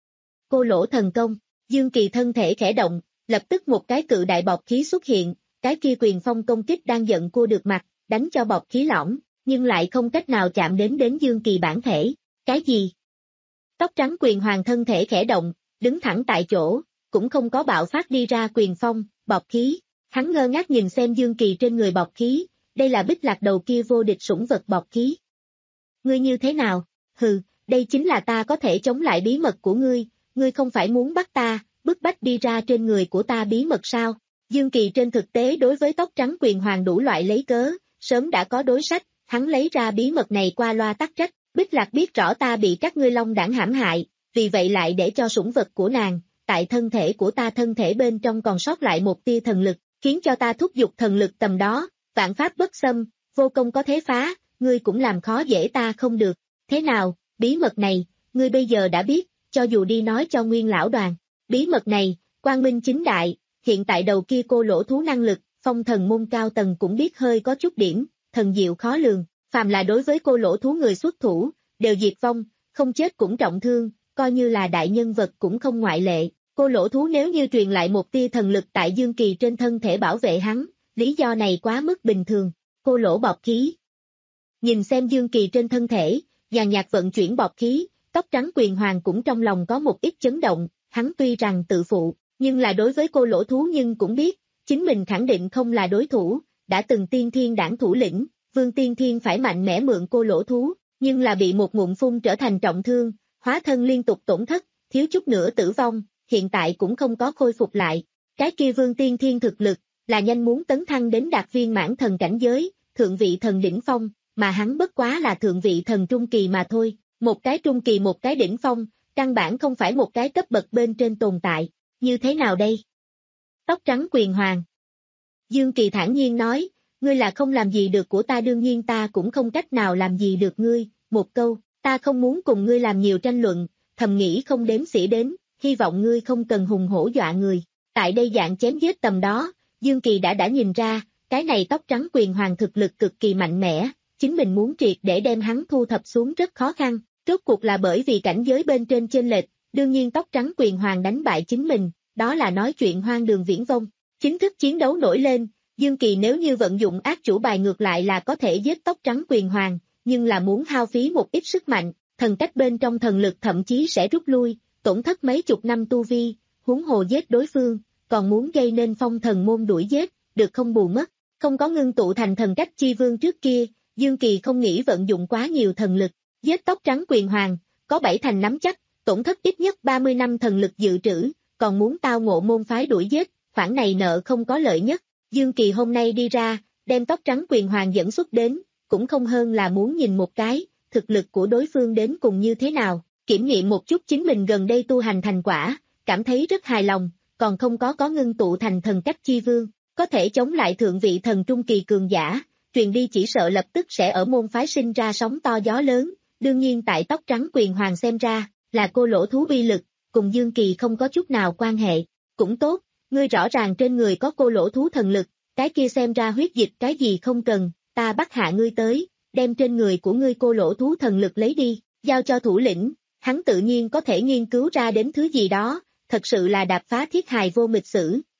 Cô lỗ thần công, Dương Kỳ thân thể khẽ động, lập tức một cái cự đại bọc khí xuất hiện, cái kia quyền phong công kích đang giận cua được mặt, đánh cho bọc khí lõm, nhưng lại không cách nào chạm đến đến Dương Kỳ bản thể. Cái gì? Tóc trắng quyền hoàng thân thể khẽ động, đứng thẳng tại chỗ, cũng không có bạo phát đi ra quyền phong, bọc khí. Hắn ngơ ngác nhìn xem Dương Kỳ trên người bọc khí, đây là Bích Lạc đầu kia vô địch sủng vật bọc khí. Ngươi như thế nào? Hừ, đây chính là ta có thể chống lại bí mật của ngươi, ngươi không phải muốn bắt ta, bức bách đi ra trên người của ta bí mật sao? Dương Kỳ trên thực tế đối với tóc trắng quyền hoàng đủ loại lấy cớ, sớm đã có đối sách, hắn lấy ra bí mật này qua loa tắc trách, Bích Lạc biết rõ ta bị các ngươi long đảng hãm hại, vì vậy lại để cho sủng vật của nàng, tại thân thể của ta thân thể bên trong còn sót lại một tia thần lực, khiến cho ta thúc giục thần lực tầm đó, vạn pháp bất xâm, vô công có thế phá, ngươi cũng làm khó dễ ta không được. Thế nào, bí mật này, ngươi bây giờ đã biết, cho dù đi nói cho Nguyên lão đoàn. Bí mật này, quang minh chính đại, hiện tại đầu kia cô lỗ thú năng lực, phong thần môn cao tầng cũng biết hơi có chút điểm, thần diệu khó lường, phàm là đối với cô lỗ thú người xuất thủ, đều diệt vong, không chết cũng trọng thương, coi như là đại nhân vật cũng không ngoại lệ. Cô lỗ thú nếu như truyền lại một tia thần lực tại Dương Kỳ trên thân thể bảo vệ hắn, lý do này quá mức bình thường. Cô lỗ bọc khí. Nhìn xem Dương Kỳ trên thân thể, nhàn nhạt vận chuyển bọc khí, tóc trắng quyền hoàng cũng trong lòng có một ít chấn động, hắn tuy rằng tự phụ, nhưng là đối với cô lỗ thú nhưng cũng biết, chính mình khẳng định không là đối thủ, đã từng tiên thiên đảng thủ lĩnh, Vương Tiên Thiên phải mạnh mẽ mượn cô lỗ thú, nhưng là bị một ngụm phun trở thành trọng thương, hóa thân liên tục tổn thất, thiếu chút nữa tử vong, hiện tại cũng không có khôi phục lại. Cái kia Vương Tiên Thiên thực lực, là nhanh muốn tấn thăng đến đạt viên mãn thần cảnh giới, thượng vị thần đỉnh phong, mà hắn bất quá là thượng vị thần trung kỳ mà thôi, một cái trung kỳ một cái đỉnh phong, căn bản không phải một cái cấp bậc bên trên tồn tại, như thế nào đây? Tóc trắng quyền hoàng. Dương Kỳ thản nhiên nói, ngươi là không làm gì được của ta, đương nhiên ta cũng không cách nào làm gì được ngươi, một câu, ta không muốn cùng ngươi làm nhiều tranh luận, thầm nghĩ không đếm xỉa đến, hy vọng ngươi không cần hùng hổ dọa người. Tại đây dạng chém giết tầm đó, Dương Kỳ đã đã nhìn ra, cái này tóc trắng quyền hoàng thực lực cực kỳ mạnh mẽ, chính mình muốn triệt để đem hắn thu thập xuống rất khó khăn, rốt cuộc là bởi vì cảnh giới bên trên chênh lệch, đương nhiên tóc trắng quyền hoàng đánh bại chính mình, đó là nói chuyện hoang đường viển vông. Chính thức chiến đấu nổi lên, Dương Kỳ nếu như vận dụng ác chủ bài ngược lại là có thể giết tóc trắng quyền hoàng, nhưng là muốn hao phí một ít sức mạnh, thần cách bên trong thần lực thậm chí sẽ rút lui, tổn thất mấy chục năm tu vi, huống hồ giết đối phương, còn muốn gây nên phong thần môn đuổi giết, được không bù mất, không có ngưng tụ thành thần cách chi vương trước kia, Dương Kỳ không nghĩ vận dụng quá nhiều thần lực, giết tóc trắng quyền hoàng, có bảy thành nắm chắc, tổn thất ít nhất ba mươi năm thần lực dự trữ, còn muốn tao ngộ môn phái đuổi giết, khoản này nợ không có lợi nhất. Dương Kỳ hôm nay đi ra, đem tóc trắng quyền hoàng dẫn xuất đến, cũng không hơn là muốn nhìn một cái, thực lực của đối phương đến cùng như thế nào, kiểm nghiệm một chút chính mình gần đây tu hành thành quả, cảm thấy rất hài lòng, còn không có có ngưng tụ thành thần cách chi vương, có thể chống lại thượng vị thần trung kỳ cường giả, truyền đi chỉ sợ lập tức sẽ ở môn phái sinh ra sóng to gió lớn, đương nhiên tại tóc trắng quyền hoàng xem ra, là cô lỗ thú uy lực, cùng Dương Kỳ không có chút nào quan hệ, cũng tốt, ngươi rõ ràng trên người có cô lỗ thú thần lực, cái kia xem ra huyết dịch cái gì không cần, ta bắt hạ ngươi tới, đem trên người của ngươi cô lỗ thú thần lực lấy đi, giao cho thủ lĩnh, hắn tự nhiên có thể nghiên cứu ra đến thứ gì đó, thật sự là đạp phá thiết hài vô mịch sử,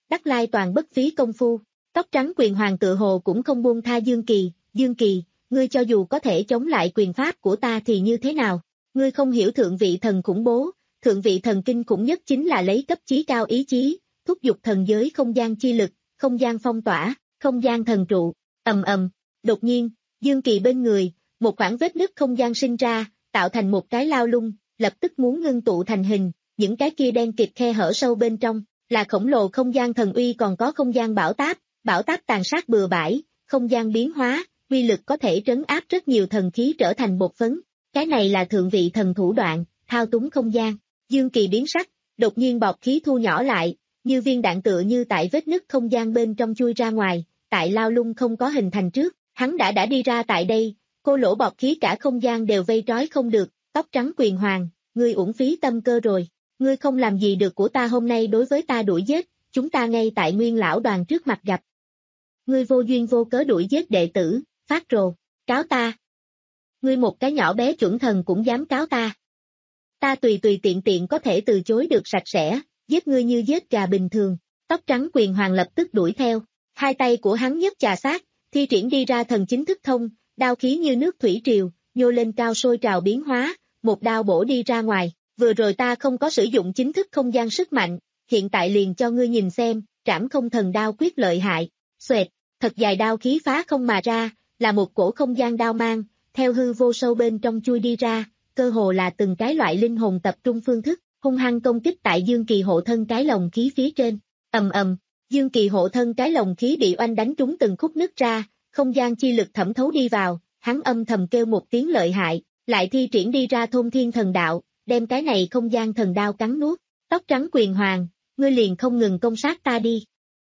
đắc lai toàn bất phí công phu. Tóc trắng quyền hoàng tự hồ cũng không buông tha Dương Kỳ, Dương Kỳ, ngươi cho dù có thể chống lại quyền pháp của ta thì như thế nào? Ngươi không hiểu thượng vị thần khủng bố, thượng vị thần kinh khủng nhất chính là lấy cấp chí cao ý chí, thúc giục thần giới không gian chi lực, không gian phong tỏa, không gian thần trụ, ầm ầm, đột nhiên, Dương Kỳ bên người, một khoảng vết nứt không gian sinh ra, tạo thành một cái lao lung, lập tức muốn ngưng tụ thành hình, những cái kia đen kịt khe hở sâu bên trong, là khổng lồ không gian thần uy còn có không gian bão táp, bão táp tàn sát bừa bãi, không gian biến hóa, uy lực có thể trấn áp rất nhiều thần khí trở thành bột phấn, cái này là thượng vị thần thủ đoạn, thao túng không gian. Dương Kỳ biến sắc, đột nhiên bọt khí thu nhỏ lại, như viên đạn tựa như tại vết nứt không gian bên trong chui ra ngoài, tại lao lung không có hình thành trước, hắn đã đã đi ra tại đây, cô lỗ bọt khí cả không gian đều vây trói không được, tóc trắng quyền hoàng, ngươi uổng phí tâm cơ rồi, ngươi không làm gì được của ta hôm nay đối với ta đuổi giết, chúng ta ngay tại Nguyên lão đoàn trước mặt gặp. Ngươi vô duyên vô cớ đuổi giết đệ tử, phát rồ, cáo ta. Ngươi một cái nhỏ bé chuẩn thần cũng dám cáo ta. Ta tùy tùy tiện tiện có thể từ chối được sạch sẽ, giết ngươi như giết gà bình thường, tóc trắng quyền hoàng lập tức đuổi theo, hai tay của hắn nhấc chà sát, thi triển đi ra thần chính thức thông, đao khí như nước thủy triều, nhô lên cao sôi trào biến hóa, một đao bổ đi ra ngoài, vừa rồi ta không có sử dụng chính thức không gian sức mạnh, hiện tại liền cho ngươi nhìn xem, trảm không thần đao quyết lợi hại, xoẹt, thật dài đao khí phá không mà ra, là một cổ không gian đao mang, theo hư vô sâu bên trong chui đi ra, cơ hồ là từng cái loại linh hồn tập trung phương thức, hung hăng công kích tại Dương Kỳ hộ thân cái lồng khí phía trên, ầm ầm, Dương Kỳ hộ thân cái lồng khí bị oanh đánh trúng từng khúc nứt ra, không gian chi lực thẩm thấu đi vào, hắn âm thầm kêu một tiếng lợi hại, lại thi triển đi ra thôn thiên thần đạo, đem cái này không gian thần đao cắn nuốt, tóc trắng quyền hoàng, ngươi liền không ngừng công sát ta đi.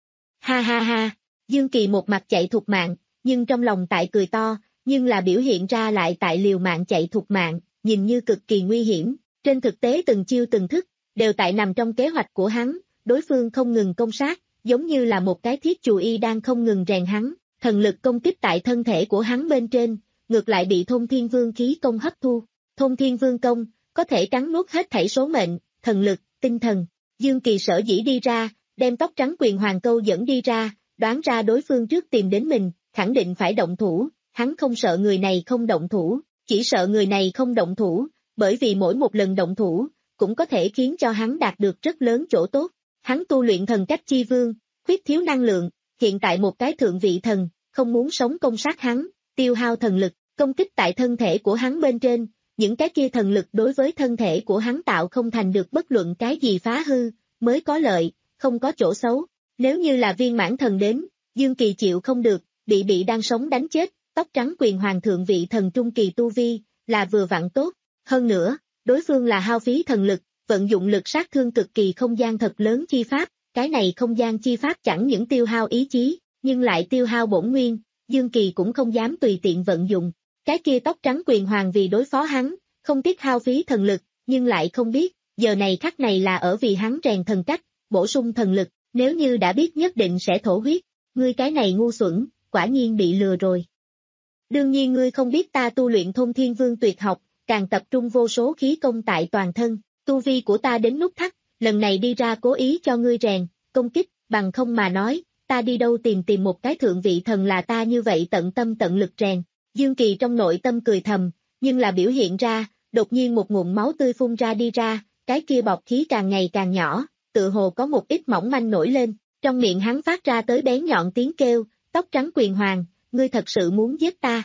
Ha ha ha, Dương Kỳ một mặt chạy thục mạng, nhưng trong lòng tại cười to, nhưng là biểu hiện ra lại tại liều mạng chạy thục mạng, nhìn như cực kỳ nguy hiểm, trên thực tế từng chiêu từng thức, đều tại nằm trong kế hoạch của hắn, đối phương không ngừng công sát, giống như là một cái thiết chù y đang không ngừng rèn hắn, thần lực công kích tại thân thể của hắn bên trên, ngược lại bị Thôn Thiên Vương khí công hấp thu, Thôn Thiên Vương công, có thể cắn nuốt hết thảy số mệnh, thần lực, tinh thần, Dương Kỳ sở dĩ đi ra, đem tóc trắng quyền hoàng câu dẫn đi ra, đoán ra đối phương trước tìm đến mình, khẳng định phải động thủ, hắn không sợ người này không động thủ, chỉ sợ người này không động thủ, bởi vì mỗi một lần động thủ, cũng có thể khiến cho hắn đạt được rất lớn chỗ tốt. Hắn tu luyện thần cách chi vương, khuyết thiếu năng lượng, hiện tại một cái thượng vị thần, không muốn sống công sát hắn, tiêu hao thần lực, công kích tại thân thể của hắn bên trên, những cái kia thần lực đối với thân thể của hắn tạo không thành được bất luận cái gì phá hư, mới có lợi, không có chỗ xấu. Nếu như là viên mãn thần đến, Dương Kỳ chịu không được, bị bị đang sống đánh chết, tóc trắng quyền hoàng thượng vị thần trung kỳ tu vi, là vừa vặn tốt. Hơn nữa, đối phương là hao phí thần lực, vận dụng lực sát thương cực kỳ không gian thật lớn chi pháp, cái này không gian chi pháp chẳng những tiêu hao ý chí, nhưng lại tiêu hao bổn nguyên, Dương Kỳ cũng không dám tùy tiện vận dụng. Cái kia tóc trắng quyền hoàng vì đối phó hắn, không tiếc hao phí thần lực, nhưng lại không biết, giờ này khắc này là ở vì hắn rèn thần cách, bổ sung thần lực, nếu như đã biết nhất định sẽ thổ huyết, ngươi cái này ngu xuẩn, quả nhiên bị lừa rồi. Đương nhiên ngươi không biết ta tu luyện Thôn Thiên Vương tuyệt học, càng tập trung vô số khí công tại toàn thân, tu vi của ta đến nút thắt, lần này đi ra cố ý cho ngươi rèn, công kích, bằng không mà nói, ta đi đâu tìm tìm một cái thượng vị thần là ta như vậy tận tâm tận lực rèn. Dương Kỳ trong nội tâm cười thầm, nhưng là biểu hiện ra, đột nhiên một ngụm máu tươi phun ra đi ra, cái kia bọt khí càng ngày càng nhỏ, tự hồ có một ít mỏng manh nổi lên, trong miệng hắn phát ra tới bén nhọn tiếng kêu, tóc trắng quyền hoàng, ngươi thật sự muốn giết ta.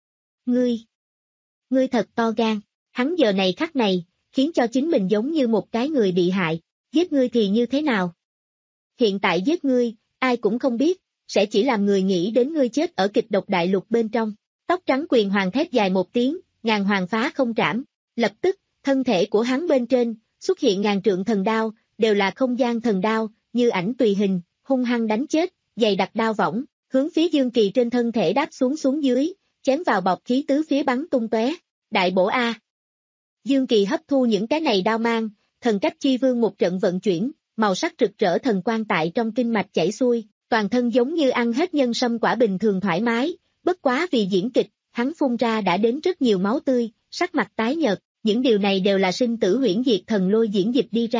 Ngươi, ngươi thật to gan, hắn giờ này khắc này, khiến cho chính mình giống như một cái người bị hại, giết ngươi thì như thế nào? Hiện tại giết ngươi, ai cũng không biết, sẽ chỉ làm người nghĩ đến ngươi chết ở kịch độc đại lục bên trong. Tóc trắng quyền hoàng thét dài một tiếng, ngàn hoàng phá không trảm, lập tức, thân thể của hắn bên trên, xuất hiện ngàn trượng thần đao, đều là không gian thần đao, như ảnh tùy hình, hung hăng đánh chết, dày đặc đao võng, hướng phía Dương Kỳ trên thân thể đáp xuống xuống dưới, chém vào bọc khí tứ phía bắn tung tóe. Đại bổ A. Dương Kỳ hấp thu những cái này đao mang, thần cách chi vương một trận vận chuyển, màu sắc rực rỡ thần quang tại trong kinh mạch chảy xuôi, toàn thân giống như ăn hết nhân sâm quả bình thường thoải mái, bất quá vì diễn kịch, hắn phun ra đã đến rất nhiều máu tươi, sắc mặt tái nhợt, những điều này đều là sinh tử huyễn diệt thần lôi diễn dịch đi ra.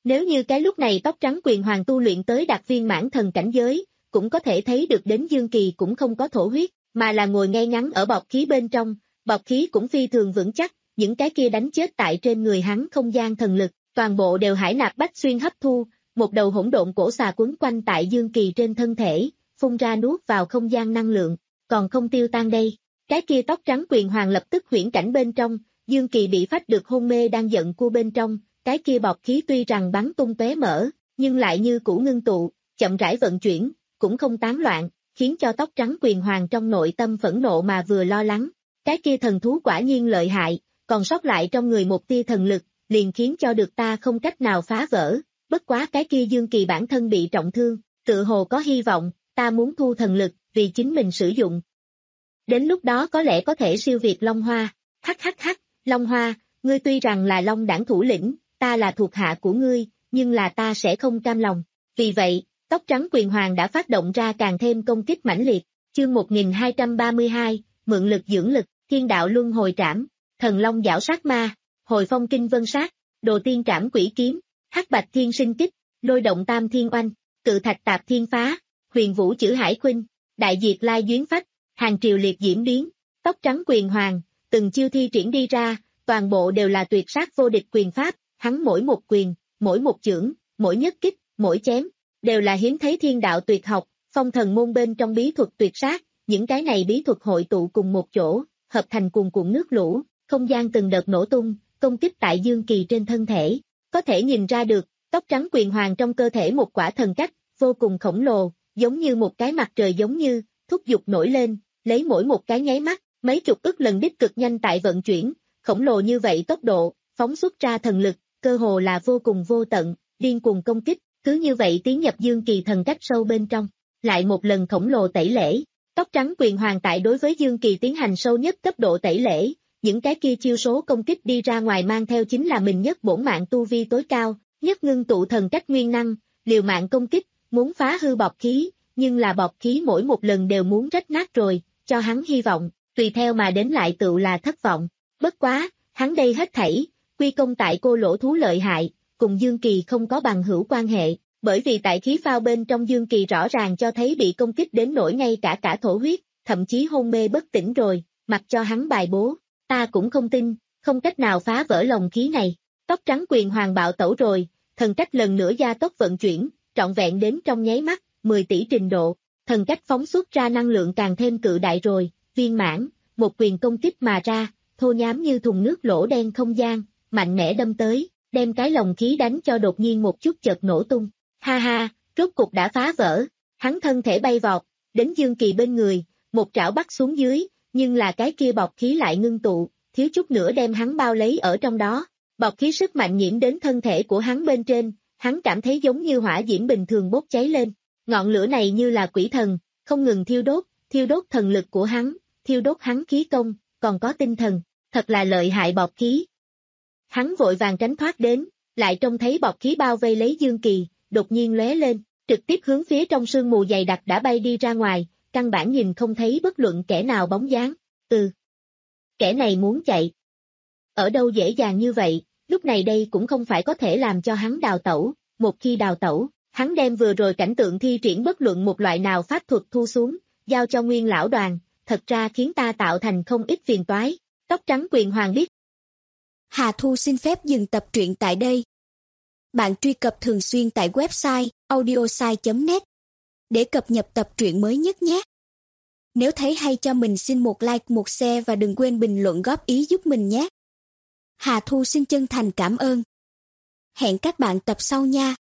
Nếu như cái lúc này tóc trắng quyền hoàng tu luyện tới đạt viên mãn thần cảnh giới, cũng có thể thấy được đến Dương Kỳ cũng không có thổ huyết, mà là ngồi ngay ngắn ở bọc khí bên trong, bọc khí cũng phi thường vững chắc, những cái kia đánh chết tại trên người hắn không gian thần lực, toàn bộ đều hải nạp bách xuyên hấp thu, một đầu hỗn độn cổ xà quấn quanh tại Dương Kỳ trên thân thể, phun ra nuốt vào không gian năng lượng, còn không tiêu tan đây. Cái kia tóc trắng quyền hoàng lập tức huyễn cảnh bên trong, Dương Kỳ bị phách được hôn mê đang giận cua bên trong, cái kia bọc khí tuy rằng bắn tung tóe mở, nhưng lại như cũ ngưng tụ, chậm rãi vận chuyển, cũng không tán loạn, khiến cho tóc trắng quyền hoàng trong nội tâm phẫn nộ mà vừa lo lắng. Cái kia thần thú quả nhiên lợi hại, còn sót lại trong người một tia thần lực, liền khiến cho được ta không cách nào phá vỡ, bất quá cái kia Dương Kỳ bản thân bị trọng thương, tự hồ có hy vọng, ta muốn thu thần lực, vì chính mình sử dụng. Đến lúc đó có lẽ có thể siêu việt Long Hoa, hắc hắc hắc, Long Hoa, ngươi tuy rằng là Long đảng thủ lĩnh, ta là thuộc hạ của ngươi, nhưng là ta sẽ không cam lòng. Vì vậy, tóc trắng quyền hoàng đã phát động ra càng thêm công kích mãnh liệt. Chương một nghìn hai trăm ba mươi hai, mượn lực dưỡng lực, thiên đạo luân hồi trảm, thần long giảo sát ma, hồi phong kinh vân sát, đồ tiên trảm quỷ kiếm, hắc bạch thiên sinh kích, lôi động tam thiên oanh, cự thạch tạp thiên phá, huyền vũ chữ hải khuynh, đại diệt lai duyến phách, hàng triều liệt diễm biến, tóc trắng quyền hoàng, từng chiêu thi triển đi ra, toàn bộ đều là tuyệt sát vô địch quyền pháp, hắn mỗi một quyền, mỗi một chưởng, mỗi nhất kích, mỗi chém, đều là hiếm thấy thiên đạo tuyệt học, phong thần môn bên trong bí thuật tuyệt sát, những cái này bí thuật hội tụ cùng một chỗ, hợp thành cuồn cuộn nước lũ, không gian từng đợt nổ tung, công kích tại Dương Kỳ trên thân thể, có thể nhìn ra được, tóc trắng quyền hoàng trong cơ thể một quả thần cách, vô cùng khổng lồ, giống như một cái mặt trời giống như, thúc giục nổi lên, lấy mỗi một cái nháy mắt, mấy chục ức lần đích cực nhanh tại vận chuyển, khổng lồ như vậy tốc độ, phóng xuất ra thần lực, cơ hồ là vô cùng vô tận, điên cuồng công kích, cứ như vậy tiến nhập Dương Kỳ thần cách sâu bên trong, lại một lần khổng lồ tẩy lễ, tóc trắng quyền hoàng tại đối với Dương Kỳ tiến hành sâu nhất cấp độ tẩy lễ, những cái kia chiêu số công kích đi ra ngoài mang theo chính là mình nhất bổn mạng tu vi tối cao, nhất ngưng tụ thần cách nguyên năng, liều mạng công kích, muốn phá hư bọc khí, nhưng là bọc khí mỗi một lần đều muốn rách nát rồi, cho hắn hy vọng, tùy theo mà đến lại tự là thất vọng, bất quá, hắn đây hết thảy, quy công tại cô lỗ thú lợi hại, cùng Dương Kỳ không có bằng hữu quan hệ, bởi vì tại khí phao bên trong Dương Kỳ rõ ràng cho thấy bị công kích đến nỗi ngay cả cả thổ huyết, thậm chí hôn mê bất tỉnh rồi, mặc cho hắn bài bố, ta cũng không tin, không cách nào phá vỡ lồng khí này, tóc trắng quyền hoàng bạo tẩu rồi, thần cách lần nữa gia tốc vận chuyển, trọn vẹn đến trong nháy mắt, mười tỷ trình độ, thần cách phóng xuất ra năng lượng càng thêm cự đại rồi, viên mãn, một quyền công kích mà ra, thô nhám như thùng nước lỗ đen không gian, mạnh mẽ đâm tới, đem cái lồng khí đánh cho đột nhiên một chút chợt nổ tung, ha ha, rốt cục đã phá vỡ, hắn thân thể bay vọt, đến Dương Kỳ bên người, một trảo bắt xuống dưới, nhưng là cái kia bọc khí lại ngưng tụ, thiếu chút nữa đem hắn bao lấy ở trong đó, bọc khí sức mạnh nhiễm đến thân thể của hắn bên trên, hắn cảm thấy giống như hỏa diễm bình thường bốc cháy lên, ngọn lửa này như là quỷ thần, không ngừng thiêu đốt, thiêu đốt thần lực của hắn, thiêu đốt hắn khí công, còn có tinh thần, thật là lợi hại bọc khí. Hắn vội vàng tránh thoát đến, lại trông thấy bọc khí bao vây lấy Dương Kỳ, đột nhiên lóe lên, trực tiếp hướng phía trong sương mù dày đặc đã bay đi ra ngoài, căn bản nhìn không thấy bất luận kẻ nào bóng dáng, ừ. Kẻ này muốn chạy. Ở đâu dễ dàng như vậy, lúc này đây cũng không phải có thể làm cho hắn đào tẩu, một khi đào tẩu, hắn đem vừa rồi cảnh tượng thi triển bất luận một loại nào pháp thuật thu xuống, giao cho Nguyên lão đoàn, thật ra khiến ta tạo thành không ít phiền toái, tóc trắng quyền hoàng biết. Hà Thu xin phép dừng tập truyện tại đây. Bạn truy cập thường xuyên tại website audiosai chấm net để cập nhật tập truyện mới nhất nhé. Nếu thấy hay cho mình xin một like, một share và đừng quên bình luận góp ý giúp mình nhé. Hà Thu xin chân thành cảm ơn. Hẹn các bạn tập sau nha.